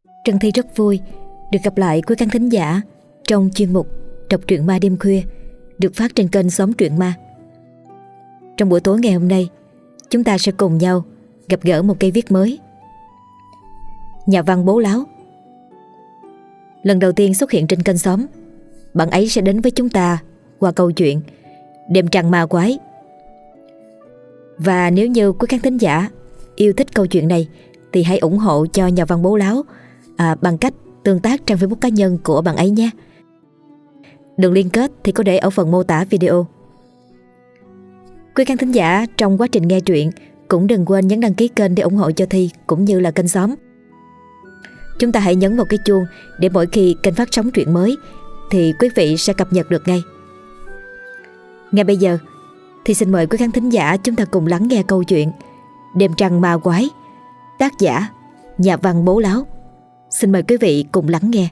Trân Thi rất vui được gặp lại quý khán thính giả trong chuyên mục đọc truyện ma đêm khuya được phát trên kênh Xóm Truyện Ma. Trong buổi tối ngày hôm nay, chúng ta sẽ cùng nhau gặp gỡ một cây viết mới. Nhà văn Bố Láo. Lần đầu tiên xuất hiện trên kênh Xóm, bạn ấy sẽ đến với chúng ta qua câu chuyện Đêm Trăng Ma Quái. Và nếu như quý khán thính giả yêu thích câu chuyện này thì hãy ủng hộ cho nhà văn Bố Láo bằng cách tương tác trang Facebook cá nhân của bạn ấy nhé. Đường liên kết thì có để ở phần mô tả video. Quý khán thính giả trong quá trình nghe truyện cũng đừng quên nhấn đăng ký kênh để ủng hộ cho Thi cũng như là kênh Xóm. Chúng ta hãy nhấn vào cái chuông để mỗi khi kênh phát sóng truyện mới thì quý vị sẽ cập nhật được ngay. Ngay bây giờ thì xin mời quý khán thính giả chúng ta cùng lắng nghe câu chuyện Đêm Trăng Ma Quái, tác giả nhà văn Bố Láo. Xin mời quý vị cùng lắng nghe.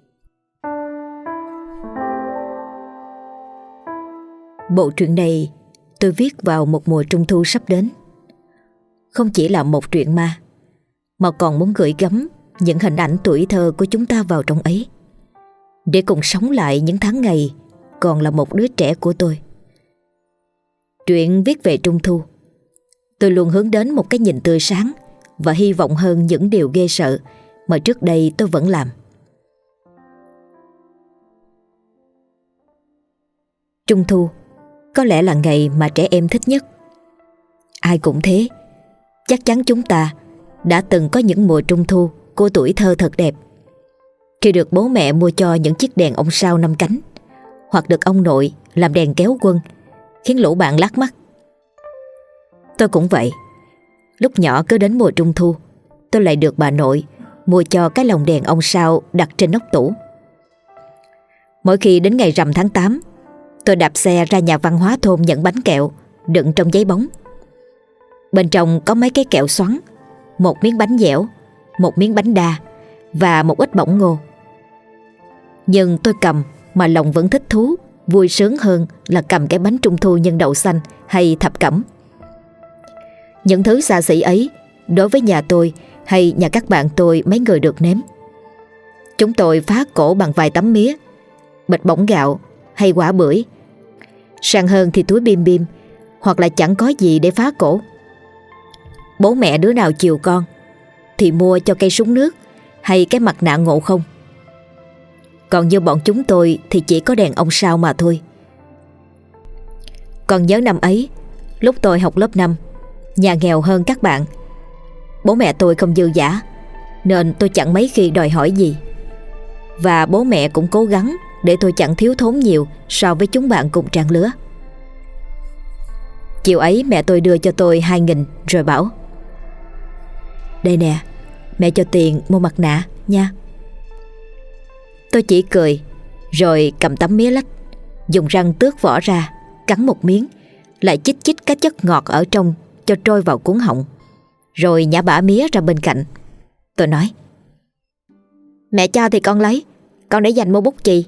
Bộ truyện này tôi viết vào một mùa trung thu sắp đến. Không chỉ là một truyện ma, mà còn muốn gửi gắm những hình ảnh tuổi thơ của chúng ta vào trong ấy, để cùng sống lại những tháng ngày còn là một đứa trẻ của tôi. Truyện viết về trung thu, tôi luôn hướng đến một cái nhìn tươi sáng và hy vọng hơn những điều ghê sợ mà trước đây tôi vẫn làm. Trung thu có lẽ là ngày mà trẻ em thích nhất. Ai cũng thế. Chắc chắn chúng ta đã từng có những mùa trung thu của tuổi thơ thật đẹp, khi được bố mẹ mua cho những chiếc đèn ông sao 5 cánh, hoặc được ông nội làm đèn kéo quân, khiến lũ bạn lác mắt. Tôi cũng vậy. Lúc nhỏ cứ đến mùa trung thu, tôi lại được bà nội mua cho cái lồng đèn ông sao đặt trên nóc tủ. Mỗi khi đến ngày rằm tháng 8, tôi đạp xe ra nhà văn hóa thôn nhận bánh kẹo đựng trong giấy bóng. Bên trong có mấy cái kẹo xoắn, một miếng bánh dẻo, một miếng bánh đa và một ít bỏng ngô. Nhưng tôi cầm mà lòng vẫn thích thú, vui sướng hơn là cầm cái bánh trung thu nhân đậu xanh hay thập cẩm. Những thứ xa xỉ ấy đối với nhà tôi hay nhà các bạn tôi mấy người được nếm. Chúng tôi phá cổ bằng vài tấm mía, bịch bỏng gạo hay quả bưởi. Sang hơn thì túi bim bim, hoặc là chẳng có gì để phá cổ. Bố mẹ đứa nào chiều con thì mua cho cây súng nước hay cái mặt nạ Ngộ Không. Còn như bọn chúng tôi thì chỉ có đèn ông sao mà thôi. Còn nhớ năm ấy, lúc tôi học lớp 5, nhà nghèo hơn các bạn. Bố mẹ tôi không dư dả, nên tôi chẳng mấy khi đòi hỏi gì. Và bố mẹ cũng cố gắng để tôi chẳng thiếu thốn nhiều so với chúng bạn cùng trang lứa. Chiều ấy mẹ tôi đưa cho tôi 2.000 rồi bảo: "Đây nè, mẹ cho tiền mua mặt nạ nha." Tôi chỉ cười, rồi cầm tấm mía lách, dùng răng tước vỏ ra, cắn một miếng, lại chích chích cái chất ngọt ở trong cho trôi vào cuống họng, rồi nhả bã mía ra bên cạnh. Tôi nói: "Mẹ cho thì con lấy, con để dành mua bút chì."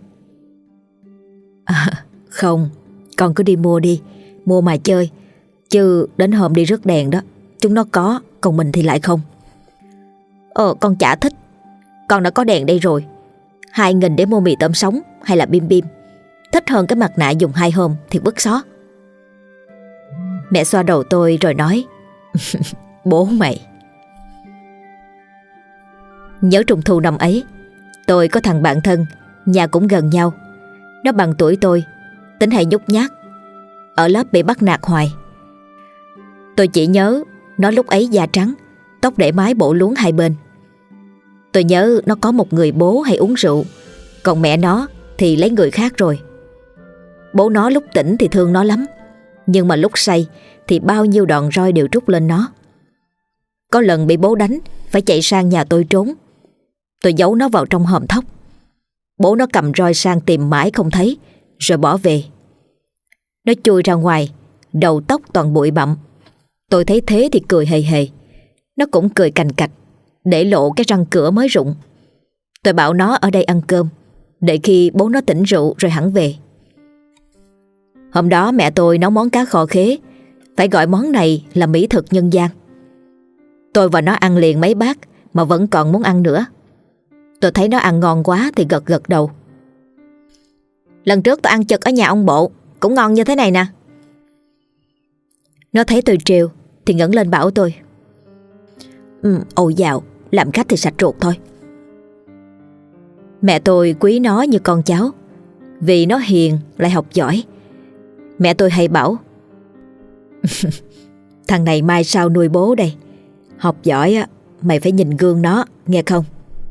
Không, con cứ đi mua đi, mua mà chơi, chứ đến hôm đi rước đèn đó chúng nó có, còn mình thì lại không. Con chả thích, con đã có đèn đây rồi. 2.000 để mua mì tôm sống hay là bim bim, thích hơn cái mặt nạ dùng 2 hôm thì vứt xó. Mẹ xoa đầu tôi rồi nói: "Bố mày." Nhớ trung thu năm ấy, tôi có thằng bạn thân, nhà cũng gần nhau. Nó bằng tuổi tôi, tính hay nhút nhát, ở lớp bị bắt nạt hoài. Tôi chỉ nhớ nó lúc ấy da trắng, tóc để mái bổ luống hai bên. Tôi nhớ nó có một người bố hay uống rượu, còn mẹ nó thì lấy người khác rồi. Bố nó lúc tỉnh thì thương nó lắm, nhưng mà lúc say thì bao nhiêu đòn roi đều trút lên nó. Có lần bị bố đánh, phải chạy sang nhà tôi trốn. Tôi giấu nó vào trong hòm thóc. Bố nó cầm roi sang tìm mãi không thấy, rồi bỏ về. Nó chui ra ngoài, đầu tóc toàn bụi bặm. Tôi thấy thế thì cười hề hề. Nó cũng cười cành cạch, để lộ cái răng cửa mới rụng. Tôi bảo nó ở đây ăn cơm, để khi bố nó tỉnh rượu rồi hẳn về. Hôm đó mẹ tôi nấu món cá kho khế, phải gọi món này là mỹ thực nhân gian. Tôi và nó ăn liền mấy bát mà vẫn còn muốn ăn nữa. Tôi thấy nó ăn ngon quá thì gật gật đầu. Lần trước tôi ăn chực ở nhà ông Bộ cũng ngon như thế này nè. Nó thấy tôi trêu thì ngẩng lên bảo tôi: Ôi dào, làm khách thì sạch ruột thôi. Mẹ tôi quý nó như con cháu, vì nó hiền lại học giỏi. Mẹ tôi hay bảo: thằng này mai sau nuôi bố đây. Học giỏi á, mày phải nhìn gương nó, nghe không?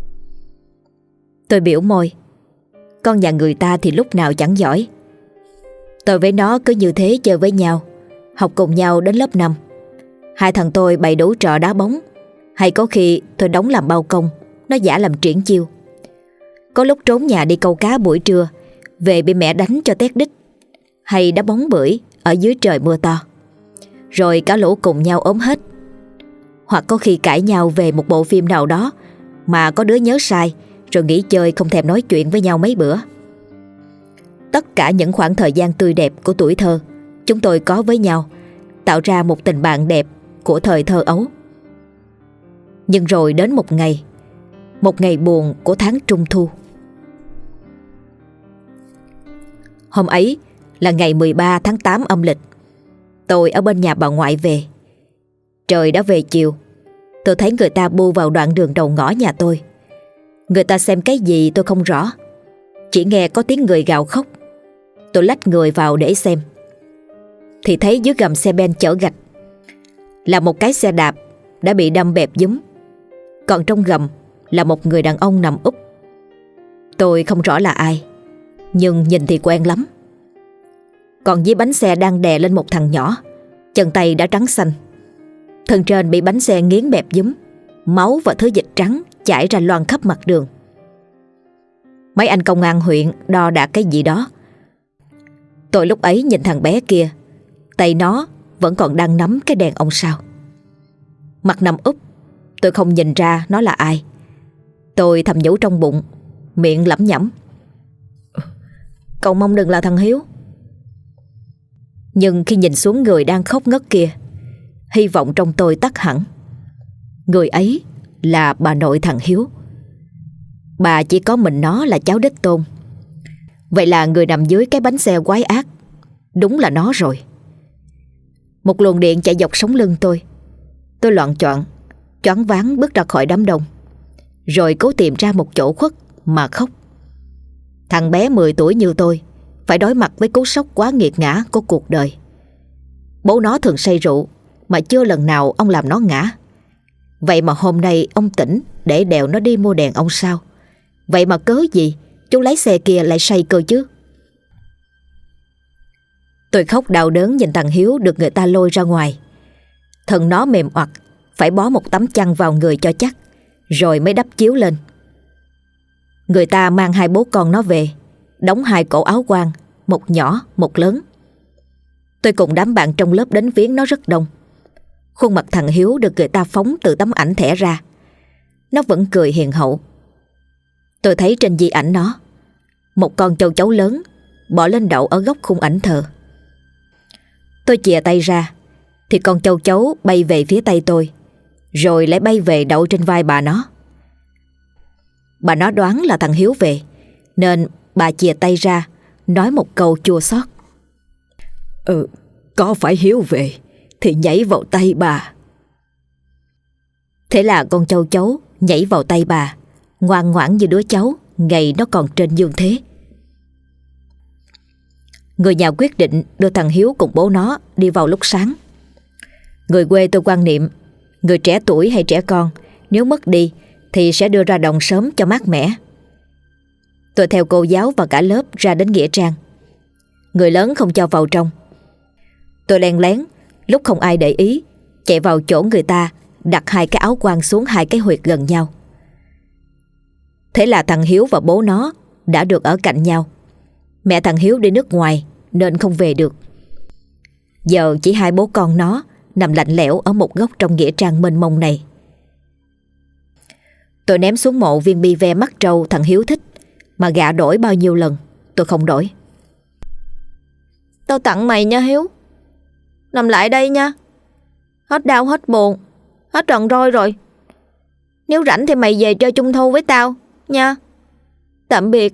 Tôi biểu môi. Con nhà người ta thì lúc nào chẳng giỏi. Tôi với nó cứ như thế chơi với nhau, học cùng nhau đến lớp 5. Hai thằng tôi bày đủ trò đá bóng, hay có khi tôi đóng làm bao công, nó giả làm triển chiêu. Có lúc trốn nhà đi câu cá buổi trưa, về bị mẹ đánh cho tét đít. Hay đá bóng bưởi ở dưới trời mưa to, rồi cả lũ cùng nhau ốm hết. Hoặc có khi cãi nhau về một bộ phim nào đó mà có đứa nhớ sai, rồi nghỉ chơi không thèm nói chuyện với nhau mấy bữa. Tất cả những khoảng thời gian tươi đẹp của tuổi thơ chúng tôi có với nhau, tạo ra một tình bạn đẹp của thời thơ ấu. Nhưng rồi đến một ngày buồn của tháng Trung Thu. Hôm ấy là ngày 13 tháng 8 âm lịch. Tôi ở bên nhà bà ngoại về. Trời đã về chiều. Tôi thấy người ta bu vào đoạn đường đầu ngõ nhà tôi. Người ta xem cái gì tôi không rõ, chỉ nghe có tiếng người gào khóc. Tôi lách người vào để xem, thì thấy dưới gầm xe ben chở gạch là một cái xe đạp đã bị đâm bẹp dúm. Còn trong gầm là một người đàn ông nằm úp. Tôi không rõ là ai, nhưng nhìn thì quen lắm. Còn dưới bánh xe đang đè lên một thằng nhỏ, chân tay đã trắng xanh. Thân trên bị bánh xe nghiến bẹp dúm, máu và thứ dịch trắng chảy ra loang khắp mặt đường. Mấy anh công an huyện đo đạc cái gì đó. Tôi lúc ấy nhìn thằng bé kia, tay nó vẫn còn đang nắm cái đèn ông sao. Mặt nằm úp, tôi không nhìn ra nó là ai. Tôi thầm nhủ trong bụng, miệng lẩm nhẩm: cầu mong đừng là thằng Hiếu. Nhưng khi nhìn xuống người đang khóc ngất kia, hy vọng trong tôi tắt hẳn. Người ấy là bà nội thằng Hiếu. Bà chỉ có mình nó là cháu đích tôn. Vậy là người nằm dưới cái bánh xe quái ác đúng là nó rồi. Một luồng điện chạy dọc sống lưng tôi. Tôi loạng choạng, choáng váng bước ra khỏi đám đông, rồi cố tìm ra một chỗ khuất mà khóc. Thằng bé 10 tuổi như tôi phải đối mặt với cú sốc quá nghiệt ngã của cuộc đời. Bố nó thường say rượu, mà chưa lần nào ông làm nó ngã. Vậy mà hôm nay ông tỉnh để đèo nó đi mua đèn ông sao. Vậy mà cớ gì chú lái xe kia lại say cơ chứ? Tôi khóc đau đớn nhìn thằng Hiếu được người ta lôi ra ngoài. Thân nó mềm oặt, phải bó một tấm chăn vào người cho chắc, rồi mới đắp chiếu lên. Người ta mang hai bố con nó về, đóng hai cổ áo quan, một nhỏ một lớn. Tôi cùng đám bạn trong lớp đến viếng nó rất đông. Khuôn mặt thằng Hiếu được người ta phóng từ tấm ảnh thẻ ra. Nó vẫn cười hiền hậu. Tôi thấy trên di ảnh nó một con châu chấu lớn bỏ lên đậu ở góc khung ảnh thờ. Tôi chìa tay ra thì con châu chấu bay về phía tay tôi, rồi lại bay về đậu trên vai bà nó. Bà nó đoán là thằng Hiếu về, nên bà chìa tay ra nói một câu chua xót: có phải Hiếu về thì nhảy vào tay bà. Thế là con châu chấu nhảy vào tay bà, ngoan ngoãn như đứa cháu ngày nó còn trên dương thế. Người nhà quyết định đưa thằng Hiếu cùng bố nó đi vào lúc sáng. Người quê tôi quan niệm người trẻ tuổi hay trẻ con nếu mất đi thì sẽ đưa ra đồng sớm cho mát mẻ. Tôi theo cô giáo và cả lớp ra đến nghĩa trang. Người lớn không cho vào trong. Tôi len lén, lúc không ai để ý, chạy vào chỗ người ta đặt hai cái áo quan xuống hai cái huyệt gần nhau. Thế là thằng Hiếu và bố nó đã được ở cạnh nhau. Mẹ thằng Hiếu đi nước ngoài nên không về được. Giờ chỉ hai bố con nó nằm lạnh lẽo ở một góc trong nghĩa trang mênh mông này. Tôi ném xuống mộ viên bi ve mắt trâu thằng Hiếu thích, mà gạ đổi bao nhiêu lần tôi không đổi. Tao tặng mày nha Hiếu. Nằm lại đây nha. Hết đau hết buồn, hết tròn roi rồi. Nếu rảnh thì mày về chơi Trung thu với tao, nha. Tạm biệt.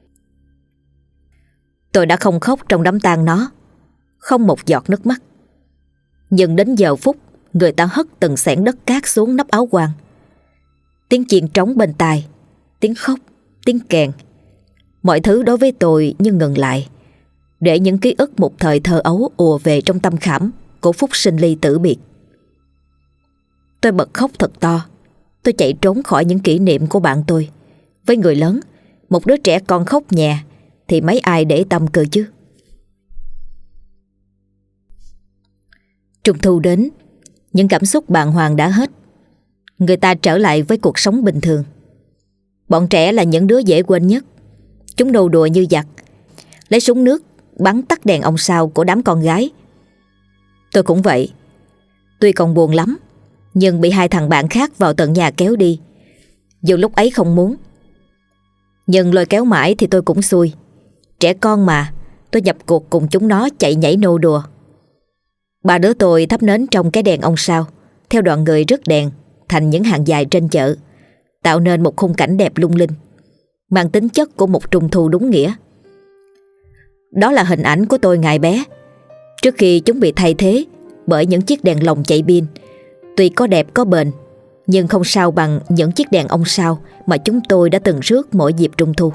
Tôi đã không khóc trong đám tang nó, không một giọt nước mắt. Nhưng đến giờ phút người ta hất từng xẻng đất cát xuống nắp áo quan, tiếng chiên trống bên tai, tiếng khóc, tiếng kèn, mọi thứ đối với tôi như ngừng lại, để những ký ức một thời thơ ấu ùa về trong tâm khảm của phút sinh ly tử biệt. Tôi bật khóc thật to. Tôi chạy trốn khỏi những kỷ niệm của bạn tôi. Với người lớn, một đứa trẻ con khóc nhè thì mấy ai để tâm cơ chứ. Trung thu đến, những cảm xúc bàng hoàng đã hết. Người ta trở lại với cuộc sống bình thường. Bọn trẻ là những đứa dễ quên nhất. Chúng nô đùa như giặc, lấy súng nước bắn tắt đèn ông sao của đám con gái. Tôi cũng vậy. Tuy còn buồn lắm, nhưng bị hai thằng bạn khác vào tận nhà kéo đi, dù lúc ấy không muốn. Nhưng lôi kéo mãi thì tôi cũng xui. Trẻ con mà, tôi nhập cuộc cùng chúng nó chạy nhảy nô đùa. Ba đứa tôi thắp nến trong cái đèn ông sao, theo đoàn người rước đèn thành những hàng dài trên chợ, tạo nên một khung cảnh đẹp lung linh, mang tính chất của một trung thu đúng nghĩa. Đó là hình ảnh của tôi ngày bé, trước khi chúng bị thay thế bởi những chiếc đèn lồng chạy pin. Tuy có đẹp có bền, nhưng không sao bằng những chiếc đèn ông sao mà chúng tôi đã từng rước mỗi dịp trung thu.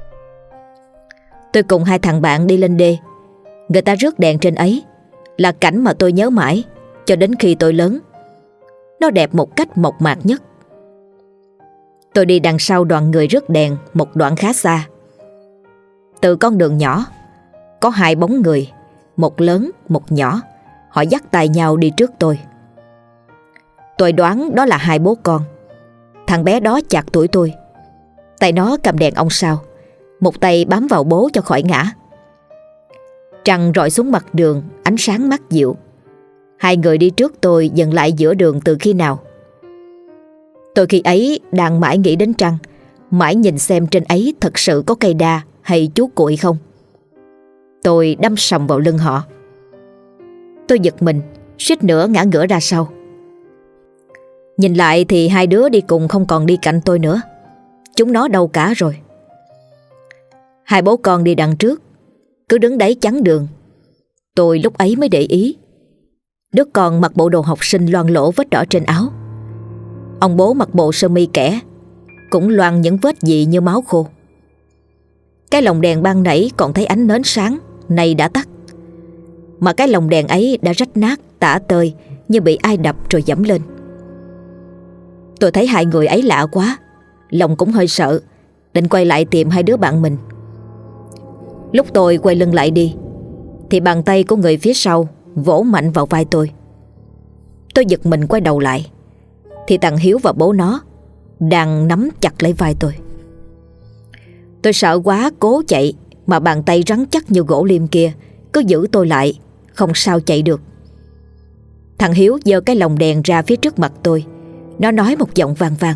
Tôi cùng hai thằng bạn đi lên đê. Người ta rước đèn trên ấy là cảnh mà tôi nhớ mãi cho đến khi tôi lớn. Nó đẹp một cách mộc mạc nhất. Tôi đi đằng sau đoàn người rước đèn một đoạn khá xa. Từ con đường nhỏ, có hai bóng người, một lớn một nhỏ. Họ dắt tay nhau đi trước tôi. Tôi đoán đó là hai bố con. Thằng bé đó chạc tuổi tôi. Tay nó cầm đèn ông sao, một tay bám vào bố cho khỏi ngã. Trăng rọi xuống mặt đường, ánh sáng mát dịu. Hai người đi trước tôi dừng lại giữa đường từ khi nào. Tôi khi ấy đang mãi nghĩ đến trăng, mãi nhìn xem trên ấy thật sự có cây đa hay chú cuội không. Tôi đâm sầm vào lưng họ. Tôi giật mình, suýt nữa ngã ngửa ra sau. Nhìn lại thì hai đứa đi cùng không còn đi cạnh tôi nữa. Chúng nó đâu cả rồi. Hai bố con đi đằng trước, cứ đứng đấy chắn đường. Tôi lúc ấy mới để ý. Đứa con mặc bộ đồ học sinh loang lỗ vết đỏ trên áo. Ông bố mặc bộ sơ mi kẻ, cũng loang những vết dị như máu khô. Cái lồng đèn ban nãy còn thấy ánh nến sáng, nay đã tắt. Mà cái lồng đèn ấy đã rách nát, tả tơi, như bị ai đập rồi giẫm lên. Tôi thấy hai người ấy lạ quá, lòng cũng hơi sợ, định quay lại tìm hai đứa bạn mình. Lúc tôi quay lưng lại đi thì bàn tay của người phía sau vỗ mạnh vào vai tôi. Tôi giật mình quay đầu lại thì thằng Hiếu và bố nó đang nắm chặt lấy vai tôi. Tôi sợ quá cố chạy, mà bàn tay rắn chắc như gỗ liêm kia cứ giữ tôi lại, không sao chạy được. Thằng Hiếu giơ cái lồng đèn ra phía trước mặt tôi. Nó nói một giọng vang vang: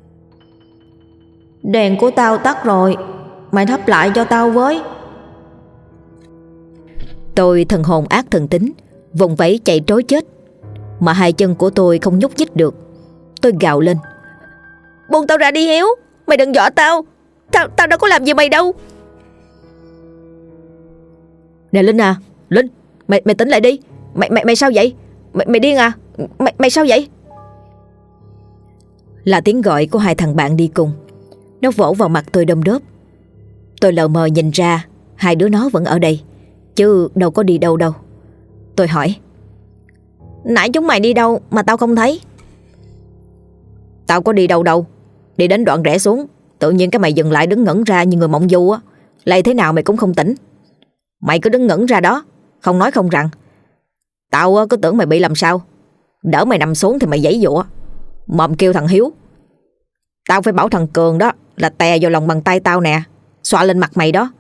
"Đèn của tao tắt rồi, mày thắp lại cho tao với." Tôi thần hồn ác thần tính, vùng vẫy chạy trối chết, mà hai chân của tôi không nhúc nhích được. Tôi gào lên: "Buông tao ra đi Hiếu, mày đừng dọa tao. Tao đâu có làm gì mày đâu." "Nè Linh à, Linh, mày tỉnh lại đi. Mày sao vậy? Mày điên à? Mày sao vậy?" Là tiếng gọi của hai thằng bạn đi cùng. Nó vỗ vào mặt tôi đom đốp. Tôi lờ mờ nhìn ra hai đứa nó vẫn ở đây, chứ đâu có đi đâu đâu. Tôi hỏi: "Nãy chúng mày đi đâu mà tao không thấy?" "Tao có đi đâu đâu. Đi đến đoạn rẽ xuống, tự nhiên cái mày dừng lại đứng ngẩn ra như người mộng du á. Lay thế nào mày cũng không tỉnh. Mày cứ đứng ngẩn ra đó, không nói không rằng. Tao cứ tưởng mày bị làm sao. Đỡ mày nằm xuống thì mày giãy giụa, mồm kêu thằng Hiếu. Tao phải bảo thằng Cường đó là tè vào lòng bàn tay tao nè, xoa lên mặt mày đó."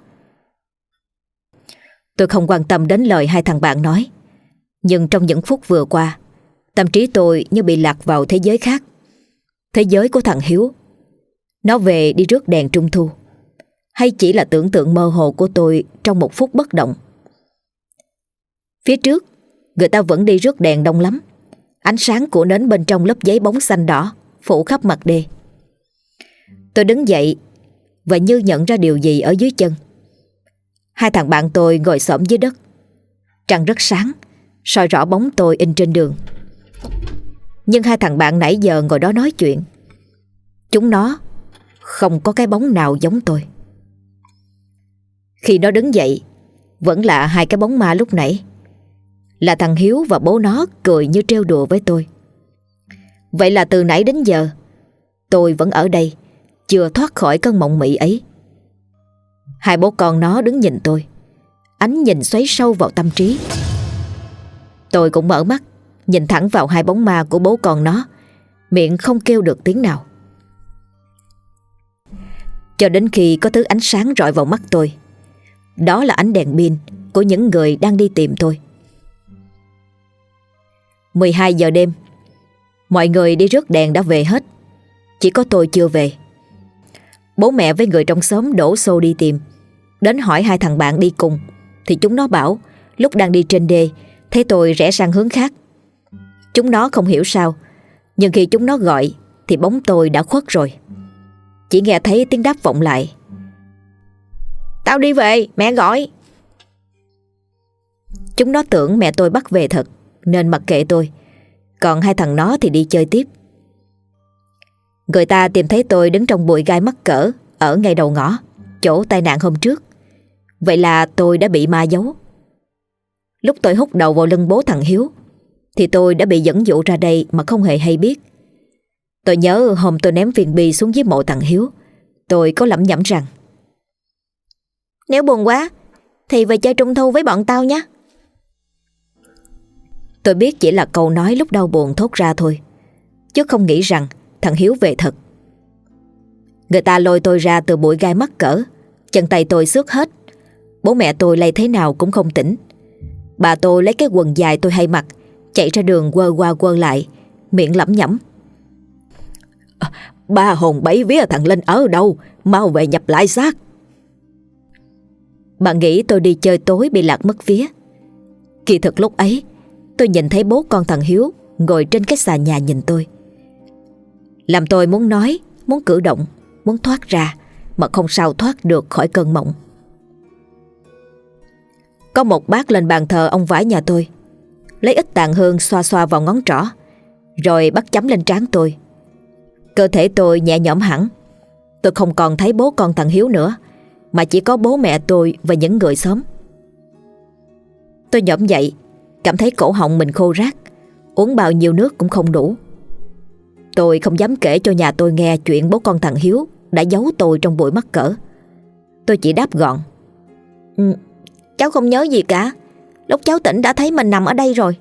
Tôi không quan tâm đến lời hai thằng bạn nói. Nhưng trong những phút vừa qua, tâm trí tôi như bị lạc vào thế giới khác. Thế giới của thằng Hiếu. Nó về đi rước đèn trung thu, hay chỉ là tưởng tượng mơ hồ của tôi trong một phút bất động? Phía trước, người ta vẫn đi rước đèn đông lắm. Ánh sáng của nến bên trong lớp giấy bóng xanh đỏ phủ khắp mặt đê. Tôi đứng dậy và như nhận ra điều gì ở dưới chân. Hai thằng bạn tôi ngồi xổm dưới đất. Trăng rất sáng, soi rõ bóng tôi in trên đường. Nhưng hai thằng bạn nãy giờ ngồi đó nói chuyện, chúng nó không có cái bóng nào giống tôi. Khi nó đứng dậy, vẫn là hai cái bóng ma lúc nãy. Là thằng Hiếu và bố nó cười như trêu đùa với tôi. Vậy là từ nãy đến giờ tôi vẫn ở đây, chưa thoát khỏi cơn mộng mị ấy. Hai bố con nó đứng nhìn tôi, ánh nhìn xoáy sâu vào tâm trí. Tôi cũng mở mắt, nhìn thẳng vào hai bóng ma của bố con nó, miệng không kêu được tiếng nào. Cho đến khi có thứ ánh sáng rọi vào mắt tôi. Đó là ánh đèn pin của những người đang đi tìm tôi. 12 giờ đêm, mọi người đi rước đèn đã về hết, chỉ có tôi chưa về. Bố mẹ với người trong xóm đổ xô đi tìm. Đến hỏi hai thằng bạn đi cùng thì chúng nó bảo lúc đang đi trên đê thấy tôi rẽ sang hướng khác. Chúng nó không hiểu sao, nhưng khi chúng nó gọi thì bóng tôi đã khuất rồi. Chỉ nghe thấy tiếng đáp vọng lại: "Tao đi về, mẹ gọi." Chúng nó tưởng mẹ tôi bắt về thật nên mặc kệ tôi, còn hai thằng nó thì đi chơi tiếp. Người ta tìm thấy tôi đứng trong bụi gai mắc cỡ ở ngay đầu ngõ, chỗ tai nạn hôm trước. Vậy là tôi đã bị ma giấu. Lúc tôi húc đầu vào lưng bố thằng Hiếu thì tôi đã bị dẫn dụ ra đây mà không hề hay biết. Tôi nhớ hôm tôi ném viên bi xuống dưới mộ thằng Hiếu, tôi có lẩm nhẩm rằng: "Nếu buồn quá thì về chơi trung thu với bọn tao nhé." Tôi biết chỉ là câu nói lúc đau buồn thốt ra thôi, chứ không nghĩ rằng thằng Hiếu về thật. Người ta lôi tôi ra từ bụi gai mắc cỡ, chân tay tôi xước hết. Bố mẹ tôi lay thế nào cũng không tỉnh. Bà tôi lấy cái quần dài tôi hay mặc, chạy ra đường quơ qua quơ lại, miệng lẩm nhẩm: "Ba hồn bảy vía thằng Linh ở đâu, mau về nhập lại xác." Bà nghĩ tôi đi chơi tối bị lạc mất vía. Kỳ thực lúc ấy tôi nhìn thấy bố con thằng Hiếu ngồi trên cái xà nhà nhìn tôi, làm tôi muốn nói, muốn cử động, muốn thoát ra mà không sao thoát được khỏi cơn mộng. Có một bác lên bàn thờ ông vải nhà tôi, lấy ít tàn hương xoa xoa vào ngón trỏ, rồi bắt chấm lên trán tôi. Cơ thể tôi nhẹ nhõm hẳn. Tôi không còn thấy bố con thằng Hiếu nữa, mà chỉ có bố mẹ tôi và những người xóm. Tôi nhổm dậy, cảm thấy cổ họng mình khô rát, uống bao nhiêu nước cũng không đủ. Tôi không dám kể cho nhà tôi nghe chuyện bố con thằng Hiếu đã giấu tôi trong bụi mắc cỡ. Tôi chỉ đáp gọn: "Cháu không nhớ gì cả. Lúc cháu tỉnh đã thấy mình nằm ở đây rồi."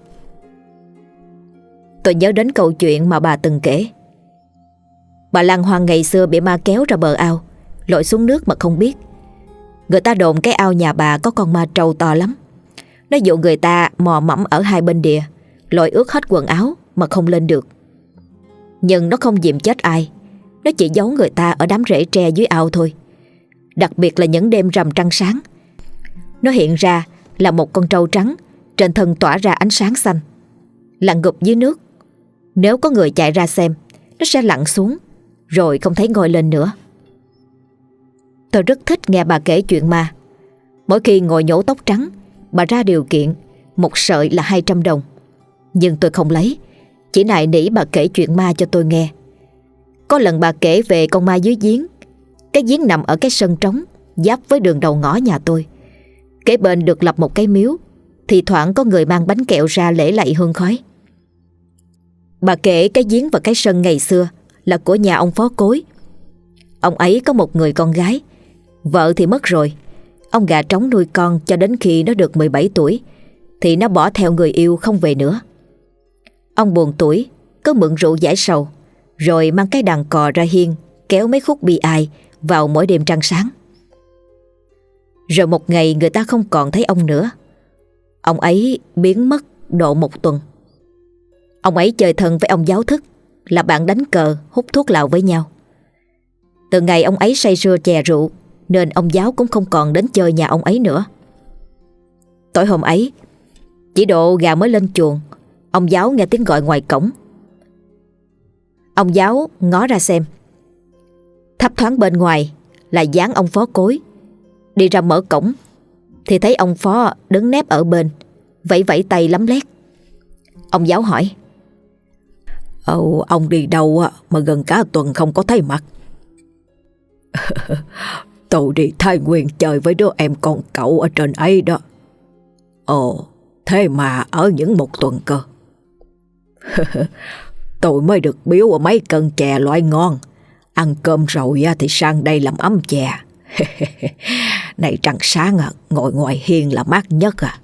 Tôi nhớ đến câu chuyện mà bà từng kể. Bà Lan Hoan ngày xưa bị ma kéo ra bờ ao, lội xuống nước mà không biết. Người ta đồn cái ao nhà bà có con ma trâu to lắm. Nó dụ người ta mò mẫm ở hai bên đìa, lội ướt hết quần áo mà không lên được. Nhưng nó không dìm chết ai. Nó chỉ giấu người ta ở đám rễ tre dưới ao thôi. Đặc biệt là những đêm rằm trăng sáng, nó hiện ra là một con trâu trắng, trên thân tỏa ra ánh sáng xanh, lặn ngụp dưới nước. Nếu có người chạy ra xem, nó sẽ lặn xuống rồi không thấy ngoi lên nữa. Tôi rất thích nghe bà kể chuyện ma. Mỗi khi ngồi nhổ tóc trắng, bà ra điều kiện một sợi là 200 đồng. Nhưng tôi không lấy, chỉ nài nỉ bà kể chuyện ma cho tôi nghe. Có lần bà kể về con ma dưới giếng. Cái giếng nằm ở cái sân trống giáp với đường đầu ngõ nhà tôi. Kế bên được lập một cái miếu, thì thoảng có người mang bánh kẹo ra lễ lạy hương khói. Bà kể cái giếng và cái sân ngày xưa là của nhà ông Phó Cối. Ông ấy có một người con gái, vợ thì mất rồi. Ông gà trống nuôi con cho đến khi nó được 17 tuổi thì nó bỏ theo người yêu không về nữa. Ông buồn tủi, cứ mượn rượu giải sầu, rồi mang cái đàn cò ra hiên kéo mấy khúc bi ai vào mỗi đêm trăng sáng. Rồi một ngày người ta không còn thấy ông nữa. Ông ấy biến mất độ 1 tuần. Ông ấy chơi thân với ông giáo thức, là bạn đánh cờ hút thuốc lào với nhau. Từ ngày ông ấy say sưa chè rượu nên ông giáo cũng không còn đến chơi nhà ông ấy nữa. Tối hôm ấy, chỉ độ gà mới lên chuồng, ông giáo nghe tiếng gọi ngoài cổng. Ông giáo ngó ra xem. Thấp thoáng bên ngoài là dáng ông Phó Cối. Đi ra mở cổng thì thấy ông Phó đứng nép ở bên, vẫy vẫy tay lấm lét. Ông giáo hỏi: Ông đi đâu mà gần cả tuần không có thấy mặt? Tôi đi Thái Nguyên chơi với đứa em con cậu ở trên ấy đó. Ồ, thế mà ở những một tuần cơ. Tôi mới được biếu mấy cân chè loại ngon. Ăn cơm rồi thì sang đây làm ấm chè. Này trăng sáng ngồi ngoài hiên là mát nhất à.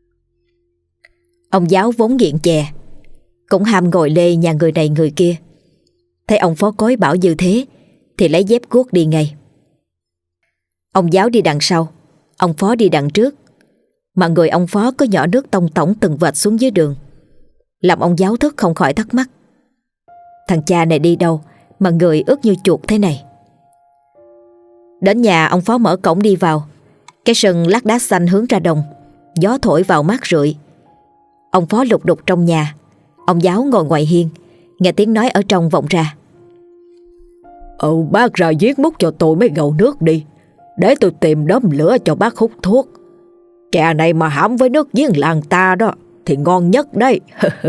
Ông giáo vốn nghiện chè, cũng ham ngồi lê nhà người này người kia. Thấy ông Phó Cối bảo như thế thì lấy dép guốc đi ngay. Ông giáo đi đằng sau, ông Phó đi đằng trước. Mà người ông Phó có nhỏ nước tông tổng từng vệt xuống dưới đường, làm ông giáo thức không khỏi thắc mắc. Thằng cha này đi đâu mà người ướt như chuột thế này? Đến nhà, ông Phó mở cổng đi vào. Cái sân lát đá xanh hướng ra đồng, gió thổi vào mát rượi. Ông Phó lục đục trong nhà, ông giáo ngồi ngoài hiên, nghe tiếng nói ở trong vọng ra: Bác ra giếng múc cho tôi mấy gầu nước đi, để tôi tìm đốm lửa cho bác hút thuốc. Chè này mà hãm với nước giếng làng ta đó thì ngon nhất đấy.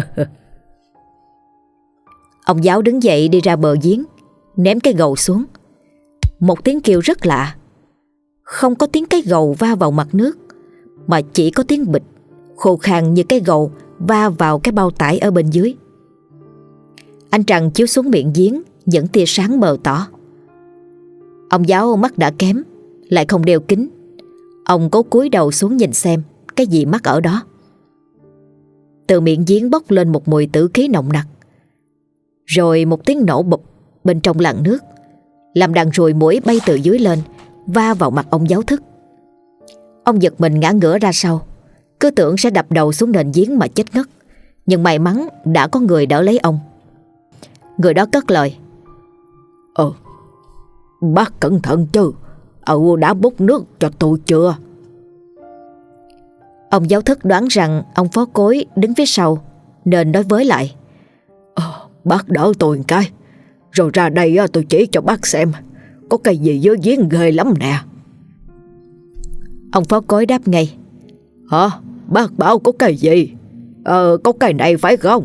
Ông giáo đứng dậy đi ra bờ giếng, ném cái gầu xuống. Một tiếng kêu rất lạ. Không có tiếng cái gầu va vào mặt nước, mà chỉ có tiếng bịch khô khan như cái gầu va vào cái bao tải ở bên dưới. Ánh trăng chiếu xuống miệng giếng, những tia sáng mờ tỏ. Ông giáo mắt đã kém, lại không đeo kính. Ông cố cúi đầu xuống nhìn xem cái gì mắc ở đó. Từ miệng giếng bốc lên một mùi tử khí nồng nặc. Rồi một tiếng nổ bụp bên trong làn nước, làm đàn ruồi muỗi bay từ dưới lên, va vào mặt ông giáo thức. Ông giật mình ngã ngửa ra sau, cứ tưởng sẽ đập đầu xuống nền giếng mà chết ngất. Nhưng may mắn đã có người đỡ lấy ông. Người đó cất lời: Bác cẩn thận chứ, đã bốc nước cho tôi chưa? Ông giáo thức đoán rằng ông Phó Cối đứng phía sau, nên nói với lại: Bác đỡ tôi một cái, rồi ra đây tôi chỉ cho bác xem có cái gì dưới giếng ghê lắm nè. Ông Phó Cối đáp ngay: Hả? Bác bảo có cái gì? Có cái này phải không?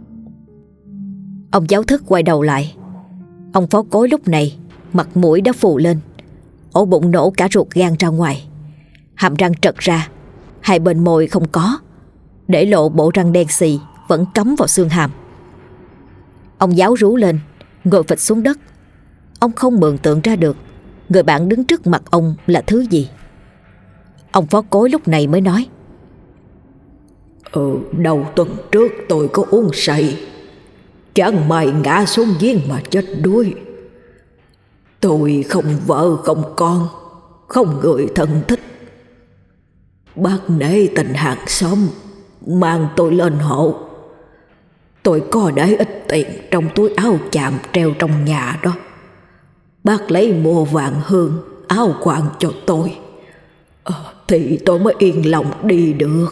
Ông giáo thức quay đầu lại. Ông Phó Cối lúc này mặt mũi đã phù lên, ổ bụng nổ cả ruột gan ra ngoài, hàm răng trật ra, hai bên môi không có, để lộ bộ răng đen xì vẫn cắm vào xương hàm. Ông giáo rú lên, ngồi phịch xuống đất. Ông không mường tượng ra được người bạn đứng trước mặt ông là thứ gì. Ông Phó Cối lúc này mới nói: Đầu tuần trước tôi có uống say, chẳng may ngã xuống giếng mà chết đuối. Tôi không vợ không con, không người thân thích. Bác nể tình hàng xóm, mang tôi lên hộ. Tôi có để ít tiền trong túi áo chàm treo trong nhà đó. Bác lấy mua vàng hương, áo quan cho tôi, thì tôi mới yên lòng đi được.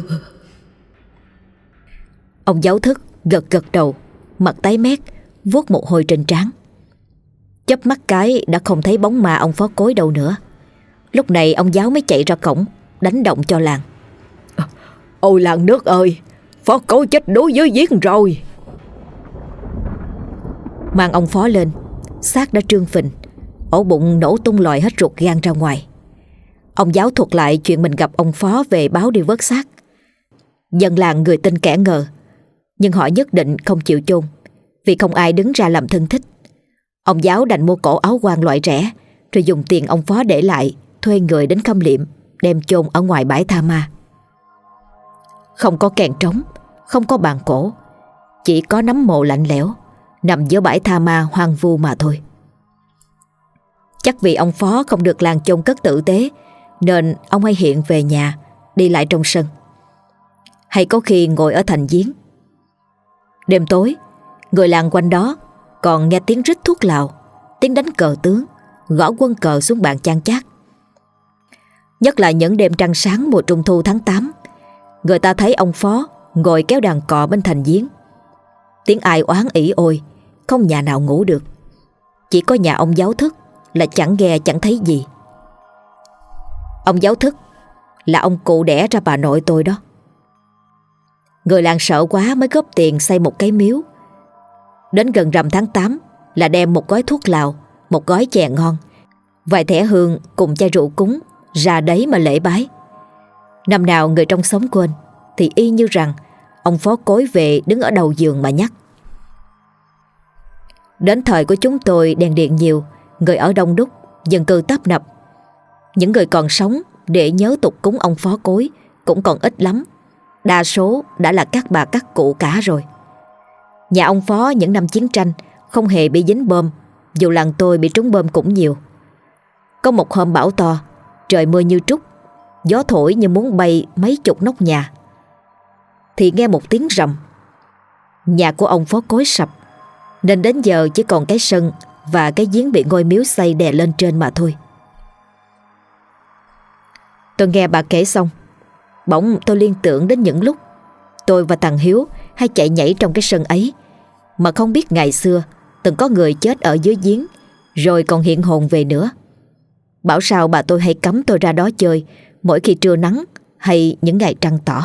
Ông giáo thức gật gật đầu, mặt tái mét, vuốt một hồi trên trán. Chớp mắt cái đã không thấy bóng ma ông Phó Cối đâu nữa. Lúc này ông giáo mới chạy ra cổng, đánh động cho làng: Ôi làng nước ơi, Phó Cối chết đuối dưới giếng rồi. Mang ông Phó lên, xác đã trương phình, ổ bụng nổ tung lòi hết ruột gan ra ngoài. Ông giáo thuật lại chuyện mình gặp ông Phó về báo đi vớt xác. Dân làng người tin kẻ ngờ, nhưng họ nhất định không chịu chôn, vì không ai đứng ra làm thân thích. Ông giáo đành mua cổ áo quan loại rẻ, rồi dùng tiền ông Phó để lại thuê người đến khâm liệm, đem chôn ở ngoài bãi tha ma. Không có kèn trống, không có bàn cổ, chỉ có nấm mộ lạnh lẽo nằm giữa bãi tha ma hoang vu mà thôi. Chắc vì ông Phó không được làng chôn cất tử tế, nên ông hay hiện về nhà, đi lại trong sân, hay có khi ngồi ở thành giếng. Đêm tối, người làng quanh đó còn nghe tiếng rít thuốc lào, tiếng đánh cờ tướng, gõ quân cờ xuống bàn chan chát. Nhất là những đêm trăng sáng mùa trung thu tháng 8, người ta thấy ông Phó ngồi kéo đàn cò bên thành giếng. Tiếng ai oán ỉ ôi, không nhà nào ngủ được. Chỉ có nhà ông giáo thức là chẳng nghe chẳng thấy gì. Ông Giáo Thức là ông cụ đẻ ra bà nội tôi đó. Người làng sợ quá mới góp tiền xây một cái miếu. Đến gần rằm tháng 8 là đem một gói thuốc lào, một gói chè ngon, vài thẻ hương cùng chai rượu cúng ra đấy mà lễ bái. Năm nào người trong xóm quên thì y như rằng ông phó cối về đứng ở đầu giường mà nhắc. Đến thời của chúng tôi đèn điện nhiều, người ở đông đúc, dân cư tấp nập. Những người còn sống để nhớ tục cúng ông phó cối cũng còn ít lắm. Đa số đã là các bà các cụ cả rồi. Nhà ông phó những năm chiến tranh không hề bị dính bom, dù làng tôi bị trúng bom cũng nhiều. Có một hôm bão to, trời mưa như trút, gió thổi như muốn bay mấy chục nóc nhà, thì nghe một tiếng rầm. Nhà của ông phó cối sập, nên đến giờ chỉ còn cái sân và cái giếng bị ngôi miếu xây đè lên trên mà thôi. Tôi nghe bà kể xong, bỗng tôi liên tưởng đến những lúc tôi và thằng Hiếu hay chạy nhảy trong cái sân ấy, mà không biết ngày xưa từng có người chết ở dưới giếng rồi còn hiện hồn về nữa. Bảo sao bà tôi hay cấm tôi ra đó chơi mỗi khi trưa nắng hay những ngày trăng tỏ.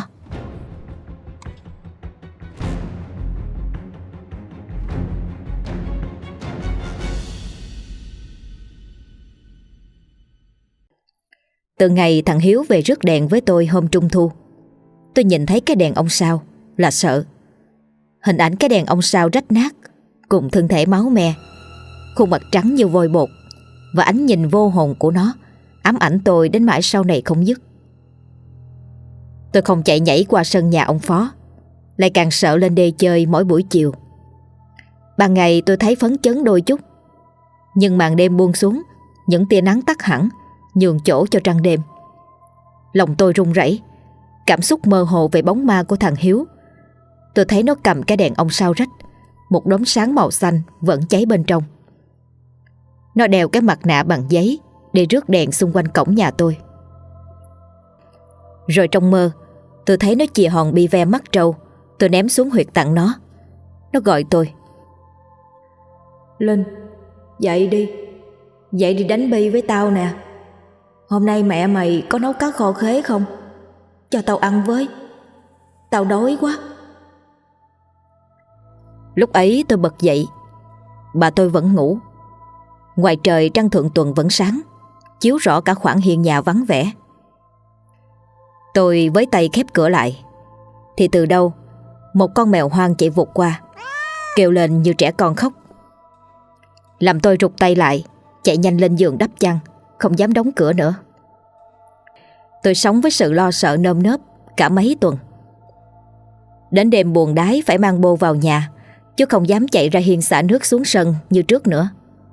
Từ ngày thằng Hiếu về rước đèn với tôi hôm Trung Thu, tôi nhìn thấy cái đèn ông sao là sợ. Hình ảnh cái đèn ông sao rách nát cùng thân thể máu me, khuôn mặt trắng như vôi bột, và ánh nhìn vô hồn của nó ám ảnh tôi đến mãi sau này không dứt. Tôi không chạy nhảy qua sân nhà ông phó, lại càng sợ lên đê chơi mỗi buổi chiều. Ban ngày tôi thấy phấn chấn đôi chút, nhưng màn đêm buông xuống, những tia nắng tắt hẳn, nhường chỗ cho trăng đêm. Lòng tôi run rẩy, cảm xúc mơ hồ về bóng ma của thằng Hiếu. Tôi thấy nó cầm cái đèn ông sao rách, một đốm sáng màu xanh vẫn cháy bên trong. Nó đeo cái mặt nạ bằng giấy để rước đèn xung quanh cổng nhà tôi. Rồi trong mơ, tôi thấy nó chìa hòn bi ve mắt trâu tôi ném xuống huyệt tặng nó. Nó gọi tôi: Linh, dậy đi. Dậy đi đánh bi với tao nè. Hôm nay mẹ mày có nấu cá kho khế không? Cho tao ăn với. Tao đói quá. Lúc ấy tôi bật dậy. Bà tôi vẫn ngủ. Ngoài trời trăng thượng tuần vẫn sáng, chiếu rõ cả khoảng hiên nhà vắng vẻ. Tôi với tay khép cửa lại, thì từ đâu một con mèo hoang chạy vụt qua, kêu lên như trẻ con khóc. Làm tôi rụt tay lại, chạy nhanh lên giường đắp chăn, không dám đóng cửa nữa. Tôi sống với sự lo sợ nơm nớp cả mấy tuần. Đến đêm buồn đái phải mang bô vào nhà, chứ không dám chạy ra hiên xả nước xuống sân như trước nữa.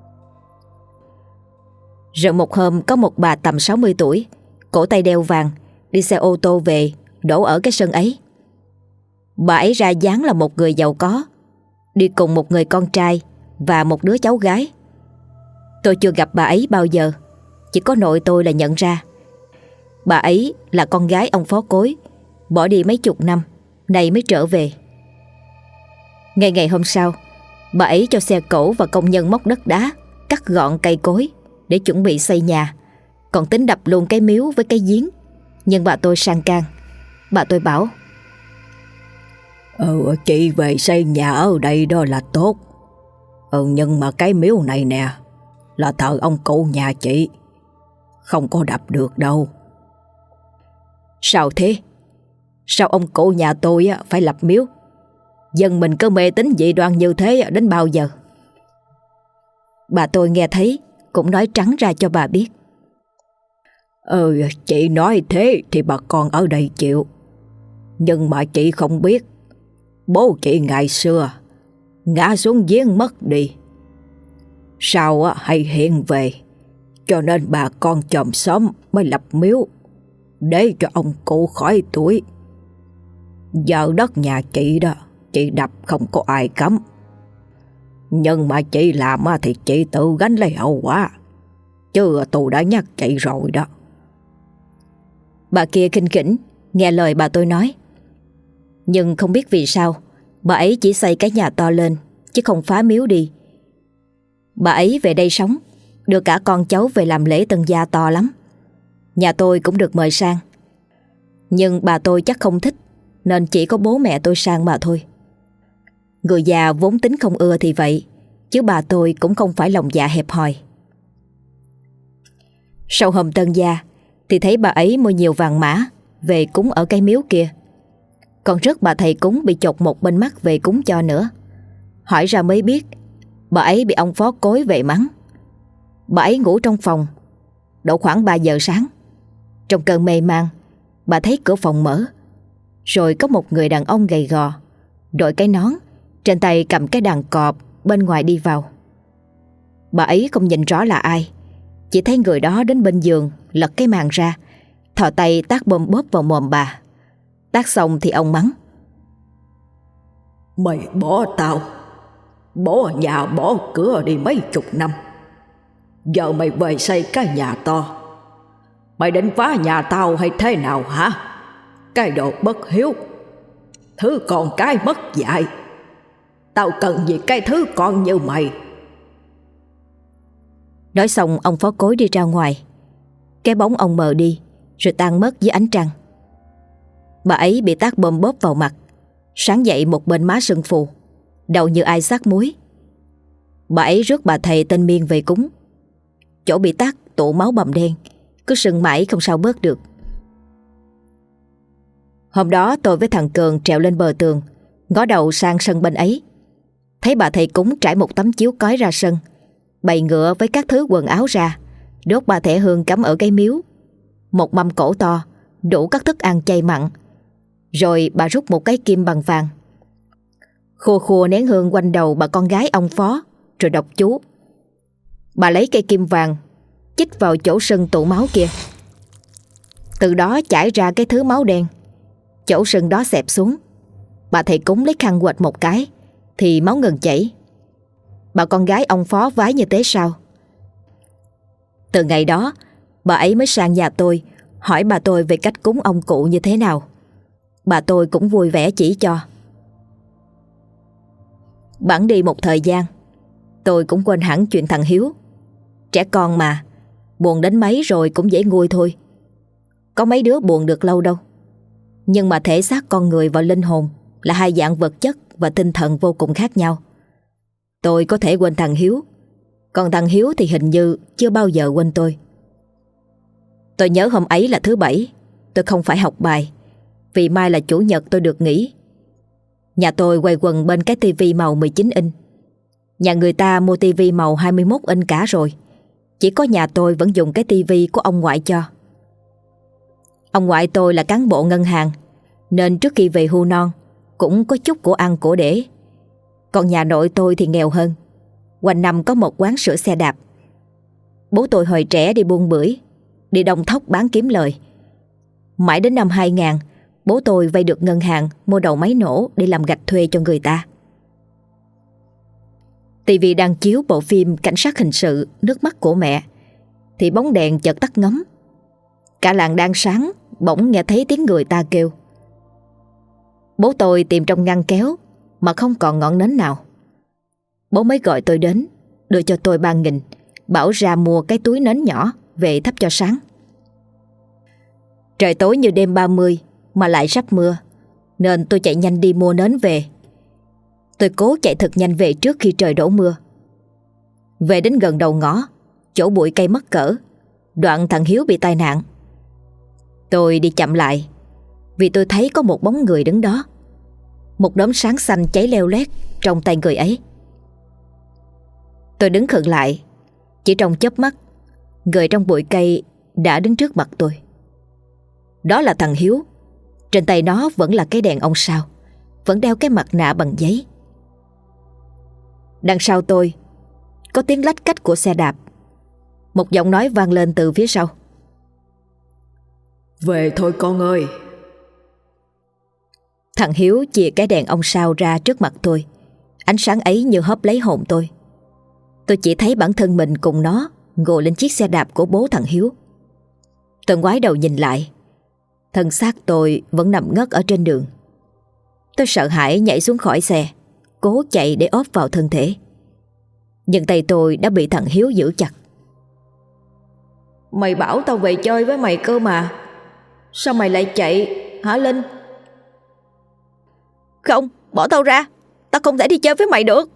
Rồi một hôm có một bà tầm 60 tuổi, cổ tay đeo vàng, đi xe ô tô về, đổ ở cái sân ấy. Bà ấy ra dáng là một người giàu có, đi cùng một người con trai và một đứa cháu gái. Tôi chưa gặp bà ấy bao giờ, chỉ có nội tôi là nhận ra. Bà ấy là con gái ông phó cối, bỏ đi mấy chục năm, nay mới trở về. Ngày hôm sau, bà ấy cho xe cẩu và công nhân móc đất đá, cắt gọn cây cối để chuẩn bị xây nhà, còn tính đập luôn cái miếu với cái giếng. Nhưng bà tôi sang can. Bà tôi bảo: Chị về xây nhà ở đây đó là tốt. Nhưng mà cái miếu này nè là thờ ông cụ nhà chị, không có đập được đâu. Sao thế? Sao ông cụ nhà tôi phải lập miếu? Dân mình cứ mê tín dị đoan như thế đến bao giờ? Bà tôi nghe thấy cũng nói trắng ra cho bà biết. Chị nói thế thì bà con ở đây chịu. Nhưng mà chị không biết, bố chị ngày xưa ngã xuống giếng mất đi, sau hay hiện về, cho nên bà con chòm xóm mới lập miếu để cho ông cụ khỏi tuổi. Giờ đất nhà chị đó, chị đập không có ai cấm, nhưng mà chị làm thì chị tự gánh lấy hậu quả, chứ tôi đã nhắc chị rồi đó. Bà kia khinh khỉnh nghe lời bà tôi nói. Nhưng không biết vì sao bà ấy chỉ xây cái nhà to lên, chứ không phá miếu đi. Bà ấy về đây sống, đưa cả con cháu về làm lễ tân gia to lắm. Nhà tôi cũng được mời sang. Nhưng bà tôi chắc không thích, nên chỉ có bố mẹ tôi sang mà thôi. Người già vốn tính không ưa thì vậy, chứ bà tôi cũng không phải lòng dạ hẹp hòi. Sau hôm tân gia thì thấy bà ấy mua nhiều vàng mã về cúng ở cái miếu kia. Còn rước bà thầy cúng bị chột một bên mắt về cúng cho nữa. Hỏi ra mới biết bà ấy bị ông phó cối về mắng. Bà ấy ngủ trong phòng. Độ khoảng 3 giờ sáng, trong cơn mê man, bà thấy cửa phòng mở. Rồi có một người đàn ông gầy gò, đội cái nón, trên tay cầm cái đàn cọp bên ngoài đi vào. Bà ấy không nhìn rõ là ai, chỉ thấy người đó đến bên giường, lật cái màn ra, thò tay tát bôm bóp vào mồm bà. Tát xong thì ông mắng: Mày bỏ tao, bỏ nhà bỏ cửa đi mấy chục năm. Giờ mày về xây cái nhà to. Mày định phá nhà tao hay thế nào hả? Cái đồ bất hiếu, thứ con cái mất dạy. Tao cần gì cái thứ con như mày. Nói xong ông phó cối đi ra ngoài. Cái bóng ông mờ đi, rồi tan mất dưới ánh trăng. Bà ấy bị tát bôm bóp vào mặt. Sáng dậy một bên má sưng phù, đầu như ai xát muối. Bà ấy rước bà thầy tên Miên về cúng. Chỗ bị tát tụ máu bầm đen, cứ sưng mãi không sao bớt được. Hôm đó tôi với thằng Cường trèo lên bờ tường, ngó đầu sang sân bên ấy. Thấy bà thầy cúng trải một tấm chiếu cói ra sân, bày ngựa với các thứ quần áo ra, đốt 3 thẻ hương cắm ở cái miếu, một mâm cỗ to đủ các thức ăn chay mặn. Rồi bà rút một cái kim bằng vàng, khua khua nén hương quanh đầu bà con gái ông phó, rồi đọc chú. Bà lấy cây kim vàng chích vào chỗ sưng tụ máu kia. Từ đó chảy ra cái thứ máu đen. Chỗ sưng đó xẹp xuống. Bà thầy cúng lấy khăn quệt một cái thì máu ngừng chảy. Bà con gái ông phó vái như thế sao. Từ ngày đó bà ấy mới sang nhà tôi hỏi bà tôi về cách cúng ông cụ như thế nào. Bà tôi cũng vui vẻ chỉ cho. Bẵng đi một thời gian, tôi cũng quên hẳn chuyện thằng Hiếu. Trẻ con mà, buồn đến mấy rồi cũng dễ nguôi thôi. Có mấy đứa buồn được lâu đâu. Nhưng mà thể xác con người và linh hồn là hai dạng vật chất và tinh thần vô cùng khác nhau. Tôi có thể quên thằng Hiếu, còn thằng Hiếu thì hình như chưa bao giờ quên tôi. Tôi nhớ hôm ấy là thứ Bảy, tôi không phải học bài, vì mai là Chủ nhật tôi được nghỉ. Nhà tôi quay quần bên cái tivi màu 19 inch. Nhà người ta mua tivi màu 21 inch cả rồi. Chỉ có nhà tôi vẫn dùng cái tivi của ông ngoại cho. Ông ngoại tôi là cán bộ ngân hàng, nên trước khi về hưu non cũng có chút của ăn của để. Còn nhà nội tôi thì nghèo hơn, quanh năm có một quán sửa xe đạp. Bố tôi hồi trẻ đi buôn bưởi, đi Đông Thóc bán kiếm lời. Mãi đến năm 2000, bố tôi vay được ngân hàng mua đầu máy nổ để làm gạch thuê cho người ta. TV đang chiếu bộ phim Cảnh sát hình sự Nước mắt của mẹ thì bóng đèn chợt tắt ngấm. Cả làng đang sáng bỗng nghe thấy tiếng người ta kêu. Bố tôi tìm trong ngăn kéo mà không còn ngọn nến nào. Bố mới gọi tôi đến, đưa cho tôi 3.000, bảo ra mua cái túi nến nhỏ về thắp cho sáng. Trời tối như đêm 30 mà lại sắp mưa, nên tôi chạy nhanh đi mua nến về. Tôi cố chạy thật nhanh về trước khi trời đổ mưa. Về đến gần đầu ngõ, chỗ bụi cây mắc cỡ, đoạn thằng Hiếu bị tai nạn. Tôi đi chậm lại vì tôi thấy có một bóng người đứng đó, một đốm sáng xanh cháy leo lét trong tay người ấy. Tôi đứng khựng lại. Chỉ trong chớp mắt, người trong bụi cây đã đứng trước mặt tôi. Đó là thằng Hiếu. Trên tay nó vẫn là cái đèn ông sao, vẫn đeo cái mặt nạ bằng giấy. Đằng sau tôi có tiếng lách cách của xe đạp. Một giọng nói vang lên từ phía sau. Về thôi con ơi. Thằng Hiếu chìa cái đèn ông sao ra trước mặt tôi. Ánh sáng ấy như hớp lấy hồn tôi. Tôi chỉ thấy bản thân mình cùng nó ngồi lên chiếc xe đạp của bố thằng Hiếu. Tôi ngoái đầu nhìn lại. Thân xác tôi vẫn nằm ngất ở trên đường. Tôi sợ hãi nhảy xuống khỏi xe, cố chạy để ốp vào thân thể. Nhưng tay tôi đã bị thằng Hiếu giữ chặt. Mày bảo tao về chơi với mày cơ mà. Sao mày lại chạy hả Linh? Không, bỏ tao ra. Tao không thể đi chơi với mày được.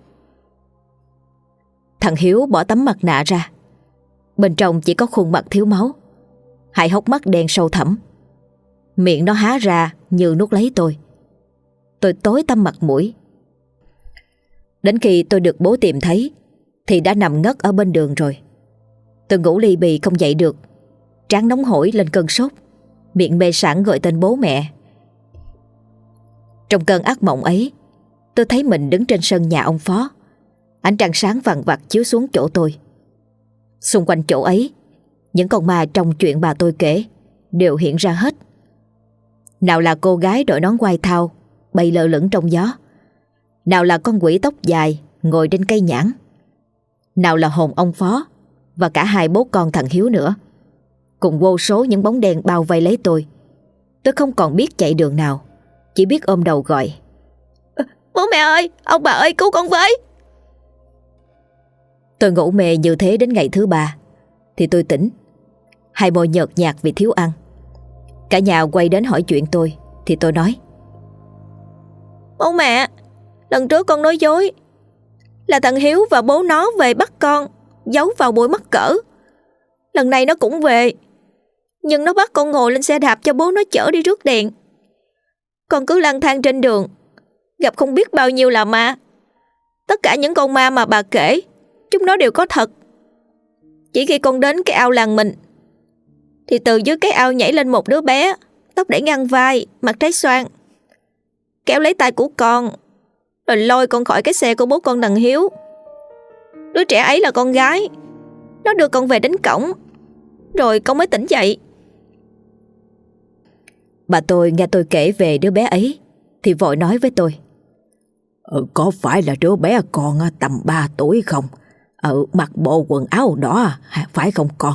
Thằng Hiếu bỏ tấm mặt nạ ra. Bên trong chỉ có khuôn mặt thiếu máu, hai hốc mắt đen sâu thẳm. Miệng nó há ra như nuốt lấy tôi. Tôi tối tăm mặt mũi. Đến khi tôi được bố tìm thấy thì đã nằm ngất ở bên đường rồi. Tôi ngủ li bì không dậy được, trán nóng hổi lên cơn sốt, miệng mê sảng gọi tên bố mẹ. Trong cơn ác mộng ấy, tôi thấy mình đứng trên sân nhà ông Phó. Ánh trăng sáng vằng vặc chiếu xuống chỗ tôi. Xung quanh chỗ ấy, những con ma trong chuyện bà tôi kể đều hiện ra hết. Nào là cô gái đội nón quai thao bay lơ lửng trong gió, nào là con quỷ tóc dài ngồi trên cây nhãn, nào là hồn ông Phó và cả hai bố con thằng Hiếu nữa, cùng vô số những bóng đen bao vây lấy tôi. Tôi không còn biết chạy đường nào, chỉ biết ôm đầu gọi: Bố mẹ ơi, ông bà ơi, cứu con với. Tôi ngủ mê như thế đến ngày thứ 3 thì tôi tỉnh, hai môi nhợt nhạt vì thiếu ăn. Cả nhà quay đến hỏi chuyện tôi thì tôi nói: Bố mẹ, lần trước con nói dối, là thằng Hiếu và bố nó về bắt con, giấu vào bụi mắc cỡ. Lần này nó cũng về, nhưng nó bắt con ngồi lên xe đạp cho bố nó chở đi rước đèn. Con cứ lang thang trên đường, gặp không biết bao nhiêu là ma. Tất cả những con ma mà bà kể, chúng nó đều có thật. Chỉ khi con đến cái ao làng mình thì từ dưới cái ao nhảy lên một đứa bé, tóc để ngang vai, mặt trái xoan, kéo lấy tay của con, rồi lôi con khỏi cái xe của bố con thằng Hiếu. Đứa trẻ ấy là con gái. Nó đưa con về đến cổng, rồi con mới tỉnh dậy. Bà tôi nghe tôi kể về đứa bé ấy thì vội nói với tôi: Có phải là đứa bé con tầm 3 tuổi không? Mặc bộ quần áo đỏ phải không con?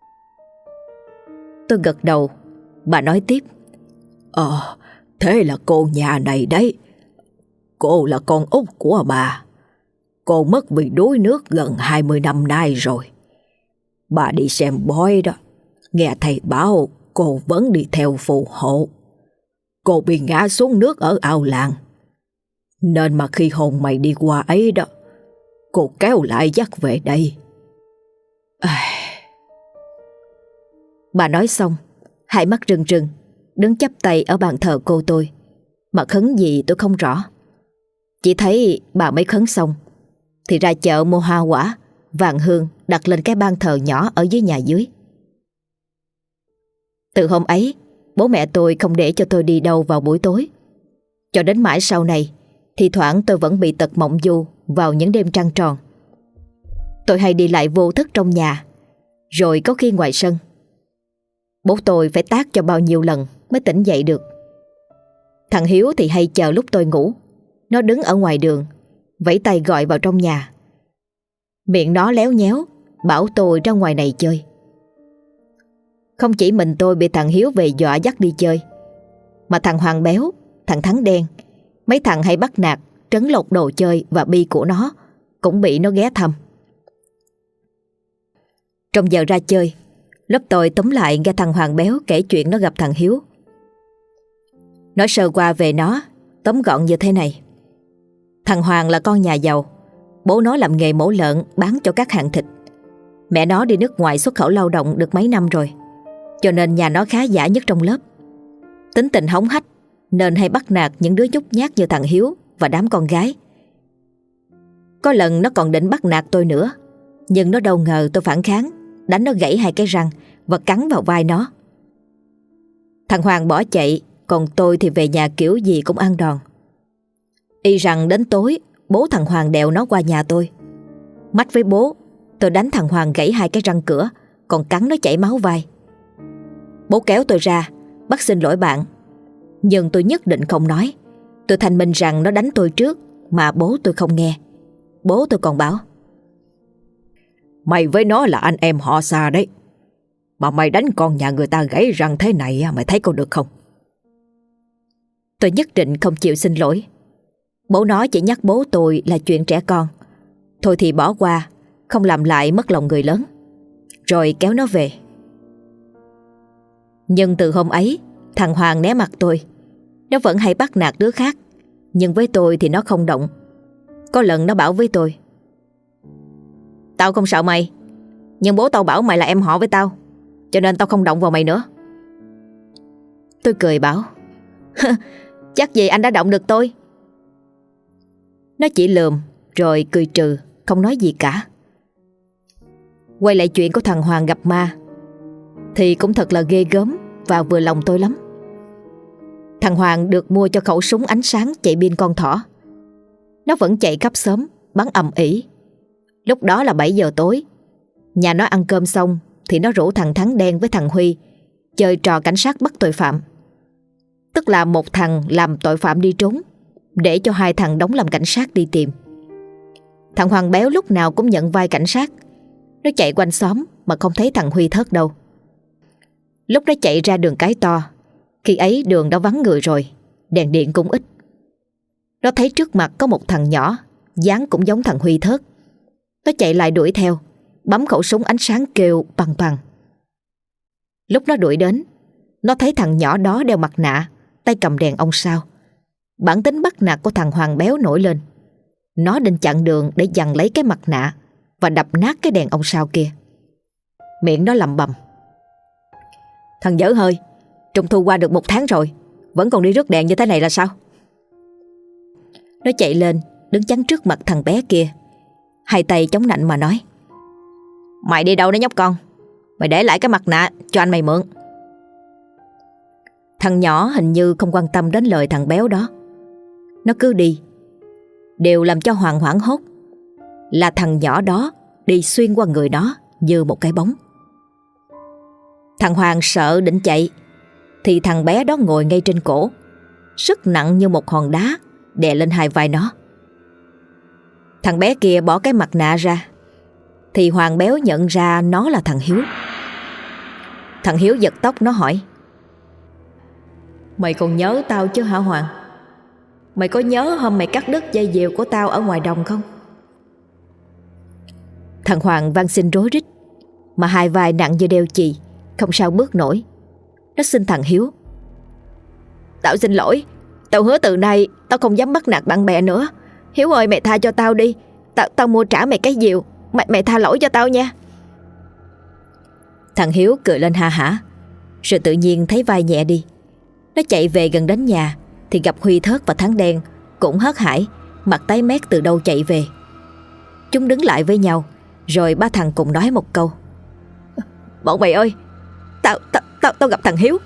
Tôi gật đầu. Bà nói tiếp: Thế là cô nhà này đấy. Cô là con út của bà. Cô mất vì đuối nước gần 20 năm nay rồi. Bà đi xem bói đó, nghe thầy bảo cô vẫn đi theo phù hộ. Cô bị ngã xuống nước ở ao làng, nên mà khi hồn mày đi qua ấy đó, cô kéo lại dắt về đây. Bà nói xong, hai mắt rưng rưng, đứng chắp tay ở bàn thờ cô tôi. Mà khấn gì tôi không rõ. Chỉ thấy bà mới khấn xong thì ra chợ mua hoa quả, vàng hương đặt lên cái ban thờ nhỏ ở dưới nhà dưới. Từ hôm ấy, bố mẹ tôi không để cho tôi đi đâu vào buổi tối. Cho đến mãi sau này, thì thoảng tôi vẫn bị tật mộng du vào những đêm trăng tròn. Tôi hay đi lại vô thức trong nhà, rồi có khi ngoài sân. Bố tôi phải tát cho bao nhiêu lần mới tỉnh dậy được. Thằng Hiếu thì hay chờ lúc tôi ngủ. Nó đứng ở ngoài đường, vẫy tay gọi vào trong nhà. Miệng nó léo nhéo, bảo tôi ra ngoài này chơi. Không chỉ mình tôi bị thằng Hiếu về dọa dắt đi chơi, mà thằng Hoàng Béo, thằng Thắng Đen, mấy thằng hay bắt nạt, trấn lột đồ chơi và bi của nó cũng bị nó ghé thăm. Trong giờ ra chơi, lớp tôi túm lại nghe thằng Hoàng Béo kể chuyện nó gặp thằng Hiếu. Nói sơ qua về nó, tóm gọn như thế này. Thằng Hoàng là con nhà giàu. Bố nó làm nghề mổ lợn bán cho các hàng thịt. Mẹ nó đi nước ngoài xuất khẩu lao động được mấy năm rồi, cho nên nhà nó khá giả nhất trong lớp. Tính tình hống hách nên hay bắt nạt những đứa nhút nhát như thằng Hiếu và đám con gái. Có lần nó còn định bắt nạt tôi nữa, nhưng nó đâu ngờ tôi phản kháng, đánh nó gãy 2 cái răng và cắn vào vai nó. Thằng Hoàng bỏ chạy, còn tôi thì về nhà kiểu gì cũng ăn đòn. Y rằng đến tối, bố thằng Hoàng đèo nó qua nhà tôi. Mách với bố, tôi đánh thằng Hoàng gãy 2 cái răng cửa, còn cắn nó chảy máu vai. Bố kéo tôi ra, bắt xin lỗi bạn. Nhưng tôi nhất định không nói. Tôi thanh minh rằng nó đánh tôi trước, mà bố tôi không nghe. Bố tôi còn bảo: Mày với nó là anh em họ xa đấy, mà mày đánh con nhà người ta gãy răng thế này, mày thấy có được không? Tôi nhất định không chịu xin lỗi. Bố nó chỉ nhắc bố tôi là chuyện trẻ con, thôi thì bỏ qua, không làm lại mất lòng người lớn. Rồi kéo nó về. Nhưng từ hôm ấy, thằng Hoàng né mặt tôi. Nó vẫn hay bắt nạt đứa khác, nhưng với tôi thì nó không động. Có lần nó bảo với tôi: "Tao không sợ mày, nhưng bố tao bảo mày là em họ với tao, cho nên tao không động vào mày nữa." Tôi cười bảo: "Chắc gì anh đã động được tôi." Nó chỉ lườm rồi cười trừ, không nói gì cả. Quay lại chuyện của thằng Hoàng gặp ma thì cũng thật là ghê gớm và vừa lòng tôi lắm. Thằng Hoàng được mua cho khẩu súng ánh sáng chạy pin con thỏ. Nó vẫn chạy khắp xóm bắn ầm ĩ. Lúc đó là 7 giờ tối. Nhà nó ăn cơm xong thì nó rủ thằng Thắng đen với thằng Huy chơi trò cảnh sát bắt tội phạm. Tức là một thằng làm tội phạm đi trốn, để cho hai thằng đóng làm cảnh sát đi tìm. Thằng Hoàng béo lúc nào cũng nhận vai cảnh sát. Nó chạy quanh xóm mà không thấy thằng Huy thớt đâu. Lúc nó chạy ra đường cái to, khi ấy đường đã vắng người rồi, đèn điện cũng ít. Nó thấy trước mặt có một thằng nhỏ, dáng cũng giống thằng Huy thớt. Nó chạy lại đuổi theo, bấm khẩu súng ánh sáng kêu bằng bằng. Lúc nó đuổi đến, nó thấy thằng nhỏ đó đeo mặt nạ, tay cầm đèn ông sao. Bản tính bắt nạt của thằng Hoàng béo nổi lên. Nó định chặn đường để giằng lấy cái mặt nạ và đập nát cái đèn ông sao kia. Miệng nó lầm bầm: "Thằng dở hơi, Trung thu qua được 1 tháng rồi, vẫn còn đi rước đèn như thế này là sao?" Nó chạy lên đứng chắn trước mặt thằng bé kia, hai tay chống nạnh mà nói: "Mày đi đâu đó nhóc con? Mày để lại cái mặt nạ cho anh mày mượn." Thằng nhỏ hình như không quan tâm đến lời thằng béo đó. Nó cứ đi. Điều làm cho Hoàng hoảng hốt là thằng nhỏ đó đi xuyên qua người nó như một cái bóng. Thằng Hoàng sợ định chạy thì thằng bé đó ngồi ngay trên cổ, sức nặng như một hòn đá đè lên hai vai nó. Thằng bé kia bỏ cái mặt nạ ra thì Hoàng béo nhận ra nó là thằng Hiếu. Thằng Hiếu giật tóc nó hỏi: "Mày còn nhớ tao chứ hả Hoàng? Mày có nhớ hôm mày cắt đứt dây diều của tao ở ngoài đồng không?" Thằng Hoàng van xin rối rít, mà hai vai nặng như đeo chì, không sao bước nổi. Nó xin thằng Hiếu: "Tao xin lỗi, tao hứa từ nay tao không dám bắt nạt bạn bè nữa. Hiếu ơi, mày tha cho tao đi. Tao mua trả mày cái diều. Mày tha lỗi cho tao nha." Thằng Hiếu cười lên ha hả, rồi tự nhiên thấy vai nhẹ đi. Nó chạy về gần đến nhà thì gặp Huy thớt và Thắng đen cũng hớt hải, mặt tái mét từ đâu chạy về. Chúng đứng lại với nhau, rồi ba thằng cùng nói một câu: "Bọn mày ơi, tao gặp thằng Hiếu."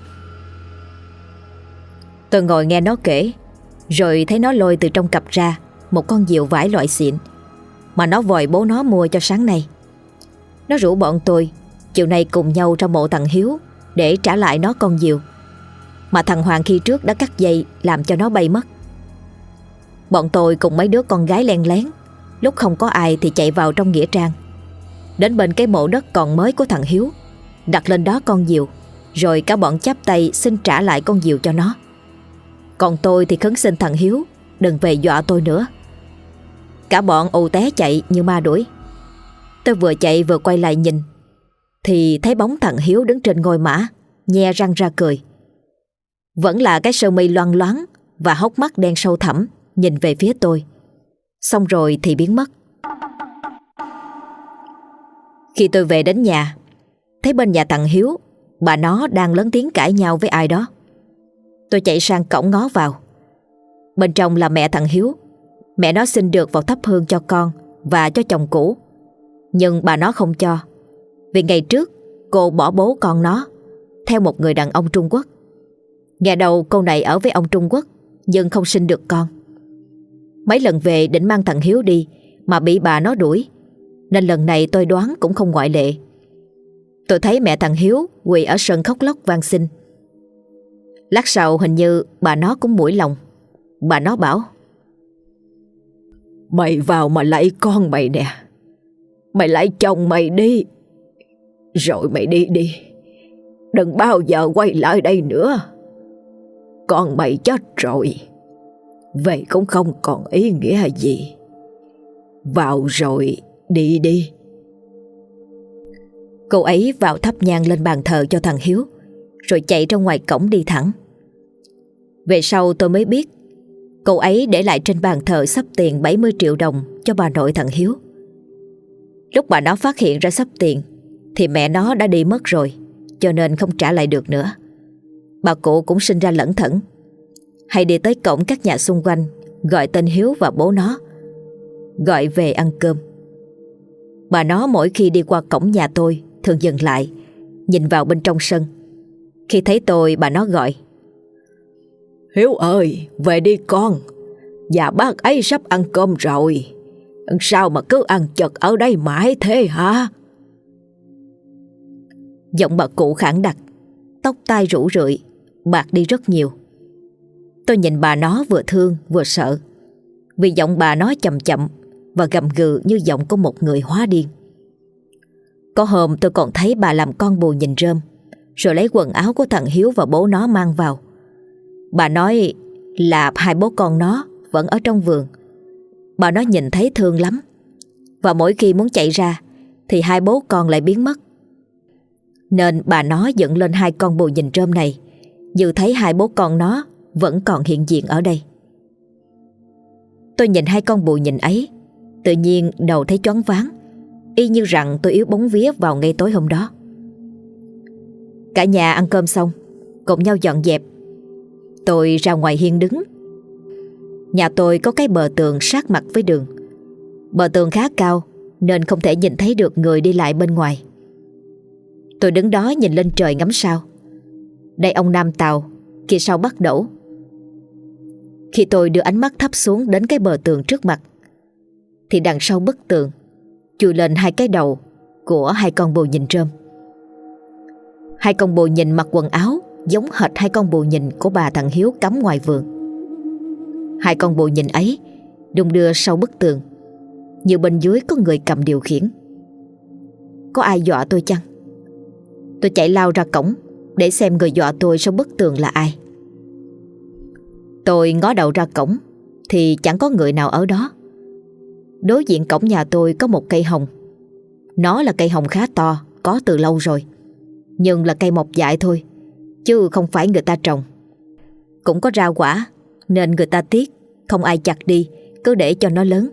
Tôi ngồi nghe nó kể, rồi thấy nó lôi từ trong cặp ra một con diều vải loại xịn mà nó vòi bố nó mua cho sáng nay. Nó rủ bọn tôi chiều nay cùng nhau ra mộ thằng Hiếu để trả lại nó con diều mà thằng Hoàng khi trước đã cắt dây làm cho nó bay mất. Bọn tôi cùng mấy đứa con gái len lén, lúc không có ai thì chạy vào trong nghĩa trang, đến bên cái mộ đất còn mới của thằng Hiếu, đặt lên đó con diều, rồi cả bọn chắp tay xin trả lại con diều cho nó. Còn tôi thì khấn xin thằng Hiếu đừng về dọa tôi nữa. Cả bọn ù té chạy như ma đuổi. Tôi vừa chạy vừa quay lại nhìn thì thấy bóng thằng Hiếu đứng trên ngôi mã, nhe răng ra cười. Vẫn là cái sơ mi loang loáng và hốc mắt đen sâu thẳm nhìn về phía tôi. Xong rồi thì biến mất. Khi tôi về đến nhà, thấy bên nhà thằng Hiếu, bà nó đang lớn tiếng cãi nhau với ai đó. Tôi chạy sang cổng ngó vào. Bên trong là mẹ thằng Hiếu. Mẹ nó xin được vào thắp hương cho con và cho chồng cũ, nhưng bà nó không cho, vì ngày trước cô bỏ bố con nó theo một người đàn ông Trung Quốc. Nghe đầu cô này ở với ông Trung Quốc nhưng không sinh được con. Mấy lần về định mang thằng Hiếu đi mà bị bà nó đuổi, nên lần này tôi đoán cũng không ngoại lệ. Tôi thấy mẹ thằng Hiếu quỳ ở sân khóc lóc van xin. Lát sau hình như bà nó cũng mũi lòng. Bà nó bảo: "Mày vào mà lấy con mày nè. Mày lấy chồng mày đi. Rồi mày đi đi. Đừng bao giờ quay lại đây nữa. Con mày chết rồi, về cũng không còn ý nghĩa gì. Vào rồi đi đi." Cô ấy vào thắp nhang lên bàn thờ cho thằng Hiếu, rồi chạy ra ngoài cổng đi thẳng. Về sau tôi mới biết cậu ấy để lại trên bàn thờ xấp tiền 70 triệu đồng cho bà nội thằng Hiếu. Lúc bà nó phát hiện ra xấp tiền thì mẹ nó đã đi mất rồi, cho nên không trả lại được nữa. Bà cụ cũng sinh ra lẩn thẩn, hay đi tới cổng các nhà xung quanh gọi tên Hiếu và bố nó, gọi về ăn cơm. Bà nó mỗi khi đi qua cổng nhà tôi thường dừng lại, nhìn vào bên trong sân. Khi thấy tôi, bà nó gọi: Hiếu ơi, về đi con. Nhà bác ấy sắp ăn cơm rồi. Sao mà cứ ăn chật ở đây mãi thế hả? Giọng bà cụ khản đặc, tóc tai rủ rượi, bạc đi rất nhiều. Tôi nhìn bà nó vừa thương vừa sợ, vì giọng bà nó chậm chậm và gầm gừ như giọng của một người hóa điên. Có hôm tôi còn thấy bà làm con bù nhìn rơm, rồi lấy quần áo của thằng Hiếu và bố nó mang vào. Bà nói là hai bố con nó vẫn ở trong vườn. Bà nó nhìn thấy thương lắm, và mỗi khi muốn chạy ra thì hai bố con lại biến mất. Nên bà nó dựng lên hai con bù nhìn rơm này, dự thấy hai bố con nó vẫn còn hiện diện ở đây. Tôi nhìn hai con bù nhìn ấy, tự nhiên đầu thấy choáng váng, y như rằng tôi yếu bóng vía vào ngay tối hôm đó. Cả nhà ăn cơm xong, cùng nhau dọn dẹp. Tôi ra ngoài hiên đứng. Nhà tôi có cái bờ tường sát mặt với đường. Bờ tường khá cao nên không thể nhìn thấy được người đi lại bên ngoài. Tôi đứng đó nhìn lên trời ngắm sao. Đây ông Nam Tàu, kia sau Bắc Đẩu. Khi tôi đưa ánh mắt thấp xuống đến cái bờ tường trước mặt, thì đằng sau bức tường chui lên hai cái đầu của hai con bồ nhìn rơm. Hai con bồ nhìn mặc quần áo giống hệt hai con bồ nhìn của bà thằng Hiếu cắm ngoài vườn. Hai con bồ nhìn ấy đung đưa sau bức tường, như bên dưới có người cầm điều khiển. Có ai dọa tôi chăng? Tôi chạy lao ra cổng để xem người dọa tôi sau bức tường là ai. Tôi ngó đầu ra cổng thì chẳng có người nào ở đó. Đối diện cổng nhà tôi có một cây hồng. Nó là cây hồng khá to, có từ lâu rồi, nhưng là cây mọc dại thôi, chứ không phải người ta trồng. Cũng có ra quả nên người ta tiếc, không ai chặt đi, cứ để cho nó lớn.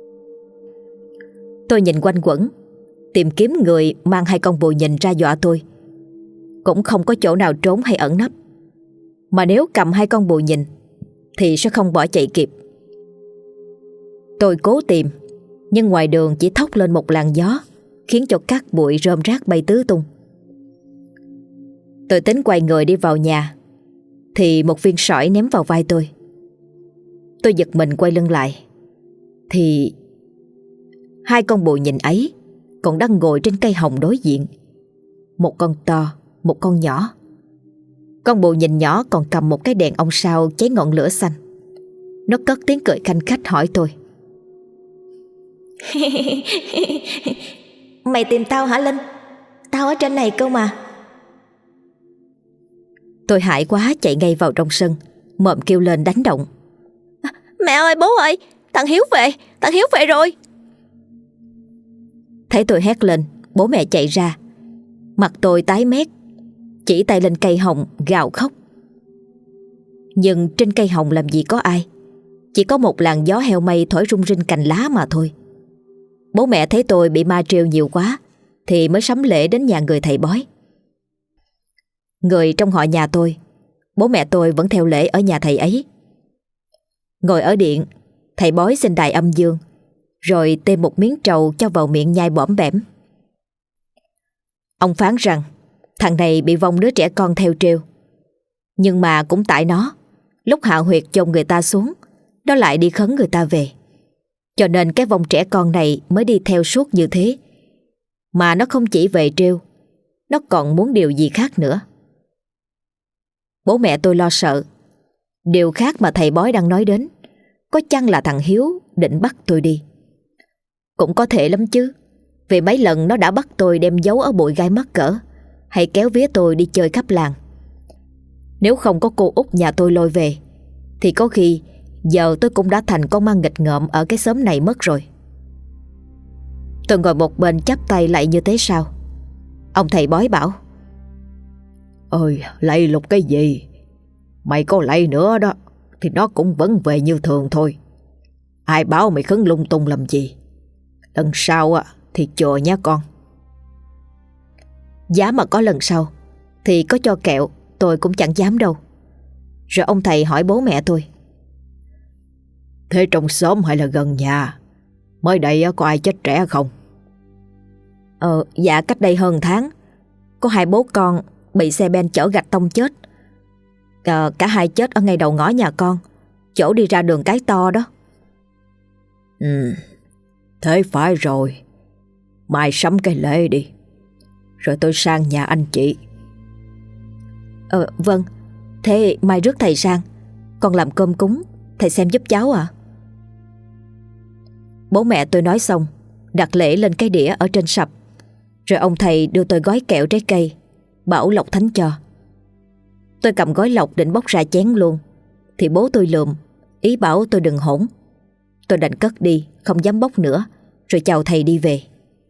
Tôi nhìn quanh quẩn, tìm kiếm người mang hai con bồ nhìn ra dọa tôi. Cũng không có chỗ nào trốn hay ẩn nấp. Mà nếu cầm hai con bồ nhìn thì sẽ không bỏ chạy kịp. Tôi cố tìm, nhưng ngoài đường chỉ thốc lên một làn gió, khiến cho cát bụi rơm rác bay tứ tung. Tôi tính quay người đi vào nhà thì một viên sỏi ném vào vai tôi. Tôi giật mình quay lưng lại, thì hai con bồ nhìn ấy còn đang ngồi trên cây hồng đối diện. Một con to, một con nhỏ. Con bồ nhìn nhỏ còn cầm một cái đèn ông sao cháy ngọn lửa xanh. Nó cất tiếng cười khanh khách hỏi tôi: Mày tìm tao hả Linh? Tao ở trên này cơ mà. Tôi hãi quá chạy ngay vào trong sân, mộm kêu lên đánh động: Mẹ ơi, bố ơi, thằng Hiếu về, thằng Hiếu về rồi. Thấy tôi hét lên, bố mẹ chạy ra. Mặt tôi tái mét, chỉ tay lên cây hồng gào khóc. Nhưng trên cây hồng làm gì có ai, chỉ có một làn gió heo mây thổi rung rinh cành lá mà thôi. Bố mẹ thấy tôi bị ma trêu nhiều quá thì mới sắm lễ đến nhà người thầy bói. Người trong họ nhà tôi, bố mẹ tôi vẫn theo lễ ở nhà thầy ấy. Ngồi ở điện, thầy bói xin đài âm dương, rồi têm một miếng trầu cho vào miệng nhai bõm bẻm. Ông phán rằng thằng này bị vong đứa trẻ con theo trêu. Nhưng mà cũng tại nó, lúc hạ huyệt chôn người ta xuống, nó lại đi khấn người ta về. Cho nên cái vong trẻ con này mới đi theo suốt như thế. Mà nó không chỉ về trêu, nó còn muốn điều gì khác nữa. Bố mẹ tôi lo sợ điều khác mà thầy bói đang nói đến có chăng là thằng Hiếu định bắt tôi đi. Cũng có thể lắm chứ, vì mấy lần nó đã bắt tôi đem giấu ở bụi gai mắc cỡ, hay kéo vía tôi đi chơi khắp làng. Nếu không có cô út nhà tôi lôi về thì có khi giờ tôi cũng đã thành con ma nghịch ngợm ở cái xóm này mất rồi. Tôi ngồi một bên chắp tay lại như thế sao. Ông thầy bói bảo: Ơi, lạy lục cái gì? Mày có lạy nữa đó thì nó cũng vẫn về như thường thôi. Ai bảo mày khấn lung tung làm gì? Lần sau thì chờ nhé con. Giá mà có lần sau thì có cho kẹo tôi cũng chẳng dám đâu. Rồi ông thầy hỏi bố mẹ tôi: Thế trong xóm hay là gần nhà mới đây có ai chết trẻ không? Dạ cách đây hơn tháng có hai bố con bị xe ben chở gạch tông chết. Cả hai chết ở ngay đầu ngõ nhà con, chỗ đi ra đường Cái To đó. Thế phải rồi. Mai sắm cái lễ đi, rồi tôi sang nhà anh chị. Vâng. Thế mai rước thầy sang, con làm cơm cúng, thầy xem giúp cháu ạ. Bố mẹ tôi nói xong đặt lễ lên cái đĩa ở trên sập. Rồi ông thầy đưa tôi gói kẹo trái cây, bảo lọc thánh cho. Tôi cầm gói lọc định bóc ra chén luôn thì bố tôi lườm, ý bảo tôi đừng hỗn. Tôi đành cất đi, không dám bóc nữa, rồi chào thầy đi về.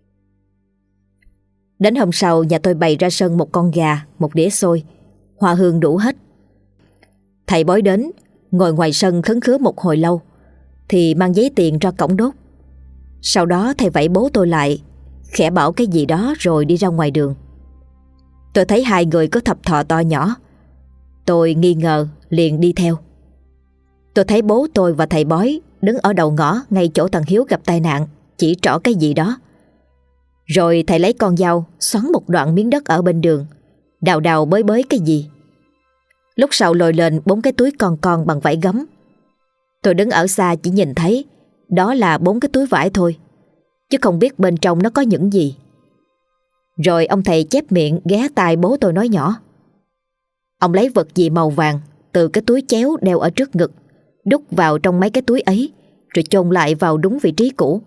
Đến hôm sau, nhà tôi bày ra sân một con gà, một đĩa xôi, hoa hương đủ hết. Thầy bói đến, ngồi ngoài sân khấn khứa một hồi lâu thì mang giấy tiền ra cổng đốt. Sau đó thầy vẫy bố tôi lại, khẽ bảo cái gì đó rồi đi ra ngoài đường. Tôi thấy hai người có thập thò to nhỏ. Tôi nghi ngờ liền đi theo. Tôi thấy bố tôi và thầy bói đứng ở đầu ngõ ngay chỗ thằng Hiếu gặp tai nạn, chỉ trỏ cái gì đó. Rồi thầy lấy con dao xoắn một đoạn miếng đất ở bên đường, đào đào bới bới cái gì. Lúc sau lôi lên 4 cái túi con bằng vải gấm. Tôi đứng ở xa chỉ nhìn thấy đó là 4 cái túi vải thôi, chứ không biết bên trong nó có những gì. Rồi ông thầy chép miệng ghé tai bố tôi nói nhỏ. Ông lấy vật gì màu vàng từ cái túi chéo đeo ở trước ngực, đút vào trong mấy cái túi ấy, rồi chôn lại vào đúng vị trí cũ.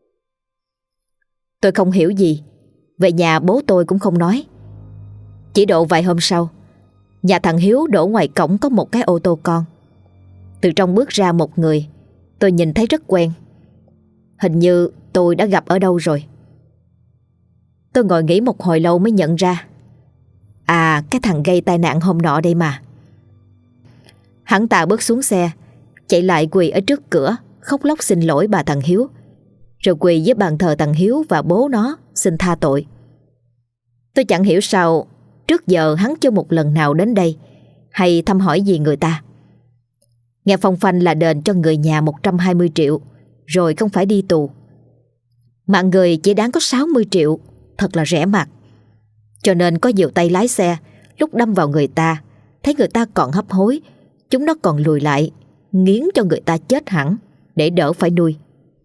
Tôi không hiểu gì. Về nhà bố tôi cũng không nói. Chỉ độ vài hôm sau, nhà thằng Hiếu đổ ngoài cổng có một cái ô tô con. Từ trong bước ra một người tôi nhìn thấy rất quen. Hình như tôi đã gặp ở đâu rồi. Tôi ngồi nghĩ một hồi lâu mới nhận ra, cái thằng gây tai nạn hôm nọ đây mà. Hắn ta bước xuống xe, chạy lại quỳ ở trước cửa, khóc lóc xin lỗi bà thằng Hiếu, rồi quỳ dưới bàn thờ thằng Hiếu và bố nó xin tha tội. Tôi chẳng hiểu sao trước giờ hắn chưa một lần nào đến đây hay thăm hỏi gì người ta. Nghe phong phanh là đền cho người nhà 120 triệu, rồi không phải đi tù. Mạng người chỉ đáng có 60 triệu, thật là rẻ mạt. Cho nên có nhiều tay lái xe lúc đâm vào người ta, thấy người ta còn hấp hối, chúng nó còn lùi lại, nghiến cho người ta chết hẳn để đỡ phải nuôi.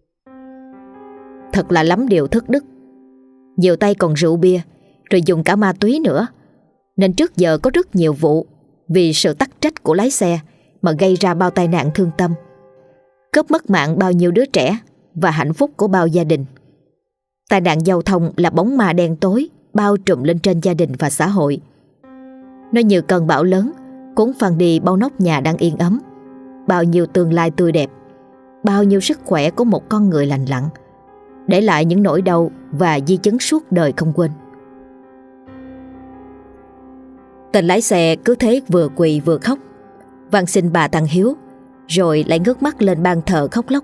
Thật là lắm điều thất đức. Nhiều tay còn rượu bia, rồi dùng cả ma túy nữa. Nên trước giờ có rất nhiều vụ vì sự tắc trách của lái xe mà gây ra bao tai nạn thương tâm, cướp mất mạng bao nhiêu đứa trẻ và hạnh phúc của bao gia đình. Tai nạn giao thông là bóng ma đen tối bao trùm lên trên gia đình và xã hội. Nó như cơn bão lớn cuốn phăng đi bao nóc nhà đang yên ấm, bao nhiêu tương lai tươi đẹp, bao nhiêu sức khỏe của một con người lành lặn, để lại những nỗi đau và di chứng suốt đời không quên. Tên lái xe cứ thế vừa quỳ vừa khóc, van xin bà thằng Hiếu, rồi lại ngước mắt lên ban thờ khóc lóc.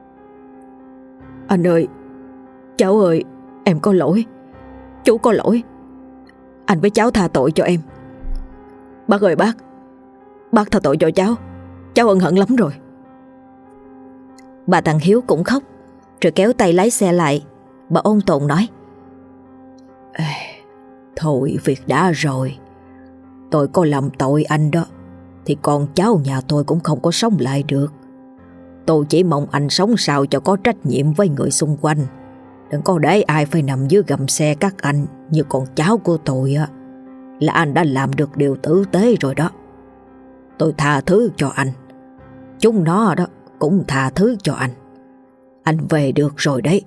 Anh ơi, cháu ơi, em có lỗi, chú có lỗi. Anh với cháu tha tội cho em. Bác ơi bác tha tội cho cháu ân hận lắm rồi. Bà thằng Hiếu cũng khóc, rồi kéo tay lái xe lại. Bà ôn tồn nói: Thôi việc đã rồi, tôi có làm tội anh đó thì con cháu nhà tôi cũng không có sống lại được. Tôi chỉ mong anh sống sao cho có trách nhiệm với người xung quanh, đừng có để ai phải nằm dưới gầm xe các anh như con cháu của tôi á. Là anh đã làm được điều tử tế rồi đó. Tôi tha thứ cho anh, chúng nó đó cũng tha thứ cho anh. Anh về được rồi đấy.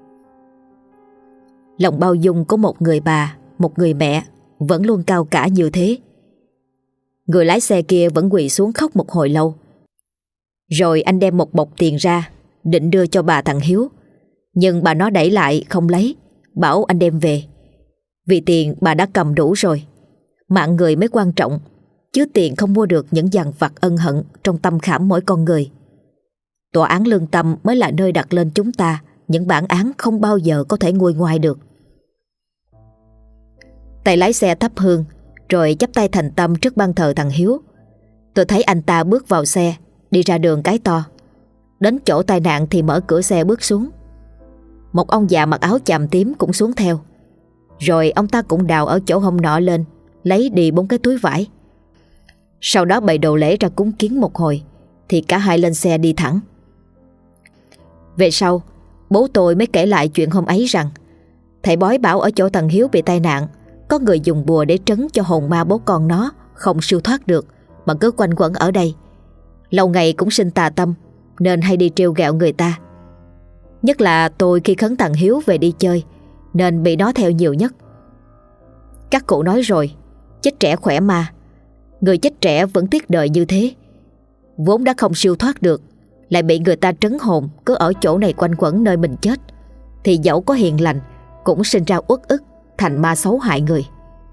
Lòng bao dung của một người bà, một người mẹ vẫn luôn cao cả như thế. Người lái xe kia vẫn quỳ xuống khóc một hồi lâu. Rồi anh đem một bọc tiền ra định đưa cho bà thằng Hiếu, nhưng bà nó đẩy lại không lấy, bảo anh đem về. Vì tiền bà đã cầm đủ rồi. Mạng người mới quan trọng, chứ tiền không mua được những dằn vặt ân hận trong tâm khảm mỗi con người. Tòa án lương tâm mới là nơi đặt lên chúng ta những bản án không bao giờ có thể nguôi ngoai được. Tay lái xe thắp hương rồi chắp tay thành tâm trước ban thờ thằng Hiếu. Tôi thấy anh ta bước vào xe, đi ra đường cái to. Đến chỗ tai nạn thì mở cửa xe bước xuống. Một ông già mặc áo chàm tím cũng xuống theo. Rồi ông ta cũng đào ở chỗ hông nọ lên, lấy đi 4 cái túi vải. Sau đó bày đồ lễ ra cúng kiến một hồi thì cả hai lên xe đi thẳng. Về sau, bố tôi mới kể lại chuyện hôm ấy rằng thầy bói bảo ở chỗ thằng Hiếu bị tai nạn có người dùng bùa để trấn cho hồn ma bố con nó không siêu thoát được mà cứ quanh quẩn ở đây. Lâu ngày cũng sinh tà tâm nên hay đi trêu ghẹo người ta. Nhất là tôi khi khấn thằng Hiếu về đi chơi nên bị nó theo nhiều nhất. Các cụ nói rồi, chết trẻ khỏe ma. Người chết trẻ vẫn tiếc đời như thế, vốn đã không siêu thoát được, lại bị người ta trấn hồn cứ ở chỗ này quanh quẩn nơi mình chết, thì dẫu có hiền lành cũng sinh ra uất ức, thành ma xấu hại người.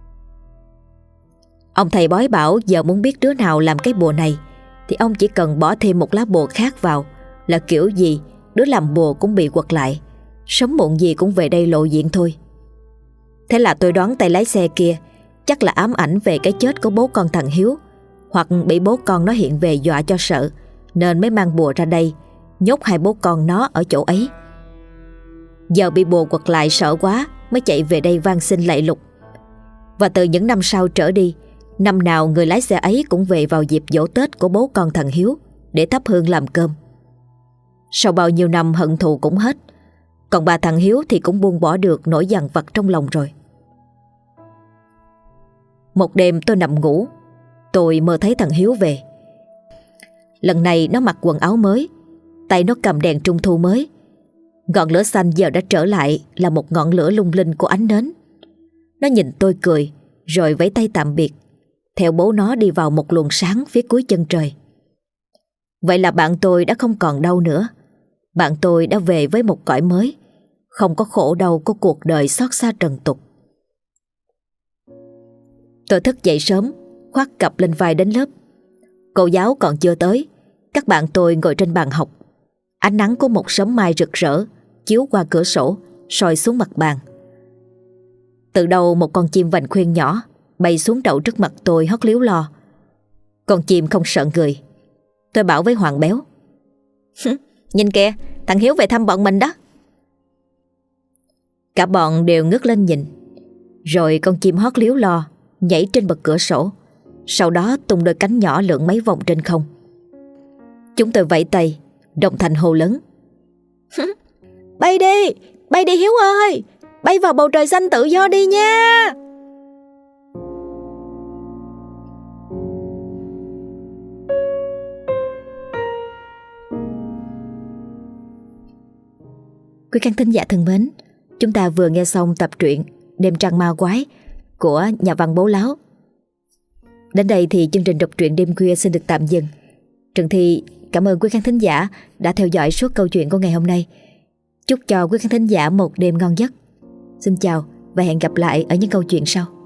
Ông thầy bói bảo giờ muốn biết đứa nào làm cái bùa này thì ông chỉ cần bỏ thêm một lá bùa khác vào là kiểu gì đứa làm bùa cũng bị quật lại, sớm muộn gì cũng về đây lộ diện thôi. Thế là tôi đoán tay lái xe kia chắc là ám ảnh về cái chết của bố con thằng Hiếu, hoặc bị bố con nó hiện về dọa cho sợ nên mới mang bùa ra đây nhốt hai bố con nó ở chỗ ấy. Giờ bị bùa quật lại sợ quá mới chạy về đây van xin lạy lục. Và từ những năm sau trở đi, năm nào người lái xe ấy cũng về vào dịp giỗ Tết của bố con thằng Hiếu để thắp hương làm cơm. Sau bao nhiêu năm hận thù cũng hết, còn bà thằng Hiếu thì cũng buông bỏ được nỗi dằn vặt trong lòng rồi. Một đêm tôi nằm ngủ, tôi mơ thấy thằng Hiếu về. Lần này nó mặc quần áo mới, tay nó cầm đèn trung thu mới. Ngọn lửa xanh giờ đã trở lại là một ngọn lửa lung linh của ánh nến. Nó nhìn tôi cười rồi vẫy tay tạm biệt, theo bố nó đi vào một luồng sáng phía cuối chân trời. Vậy là bạn tôi đã không còn đau nữa. Bạn tôi đã về với một cõi mới, không có khổ đau của cuộc đời xót xa trần tục. Tôi thức dậy sớm, khoác cặp lên vai đến lớp. Cô giáo còn chưa tới, các bạn tôi ngồi trên bàn học. Ánh nắng của một sớm mai rực rỡ chiếu qua cửa sổ, soi xuống mặt bàn. Từ đâu một con chim vành khuyên nhỏ bay xuống đậu trước mặt tôi hót líu lo. Con chim không sợ người. Tôi bảo với Hoàng Béo: Nhìn kìa, thằng Hiếu về thăm bọn mình đó. Cả bọn đều ngước lên nhìn. Rồi con chim hót líu lo nhảy trên bậc cửa sổ, sau đó tung đôi cánh nhỏ lượn mấy vòng trên không. Chúng tôi vẫy tay, đồng thanh hô lớn: Bay đi Hiếu ơi, bay vào bầu trời xanh tự do đi nha. Quý khán thính giả thân mến, chúng ta vừa nghe xong tập truyện Đêm Trăng Ma Quái của nhà văn Bố Láo. Đến đây thì chương trình đọc truyện đêm khuya xin được tạm dừng. Trần Thi cảm ơn quý khán thính giả đã theo dõi suốt câu chuyện của ngày hôm nay. Chúc cho quý khán thính giả một đêm ngon giấc. Xin chào và hẹn gặp lại ở những câu chuyện sau.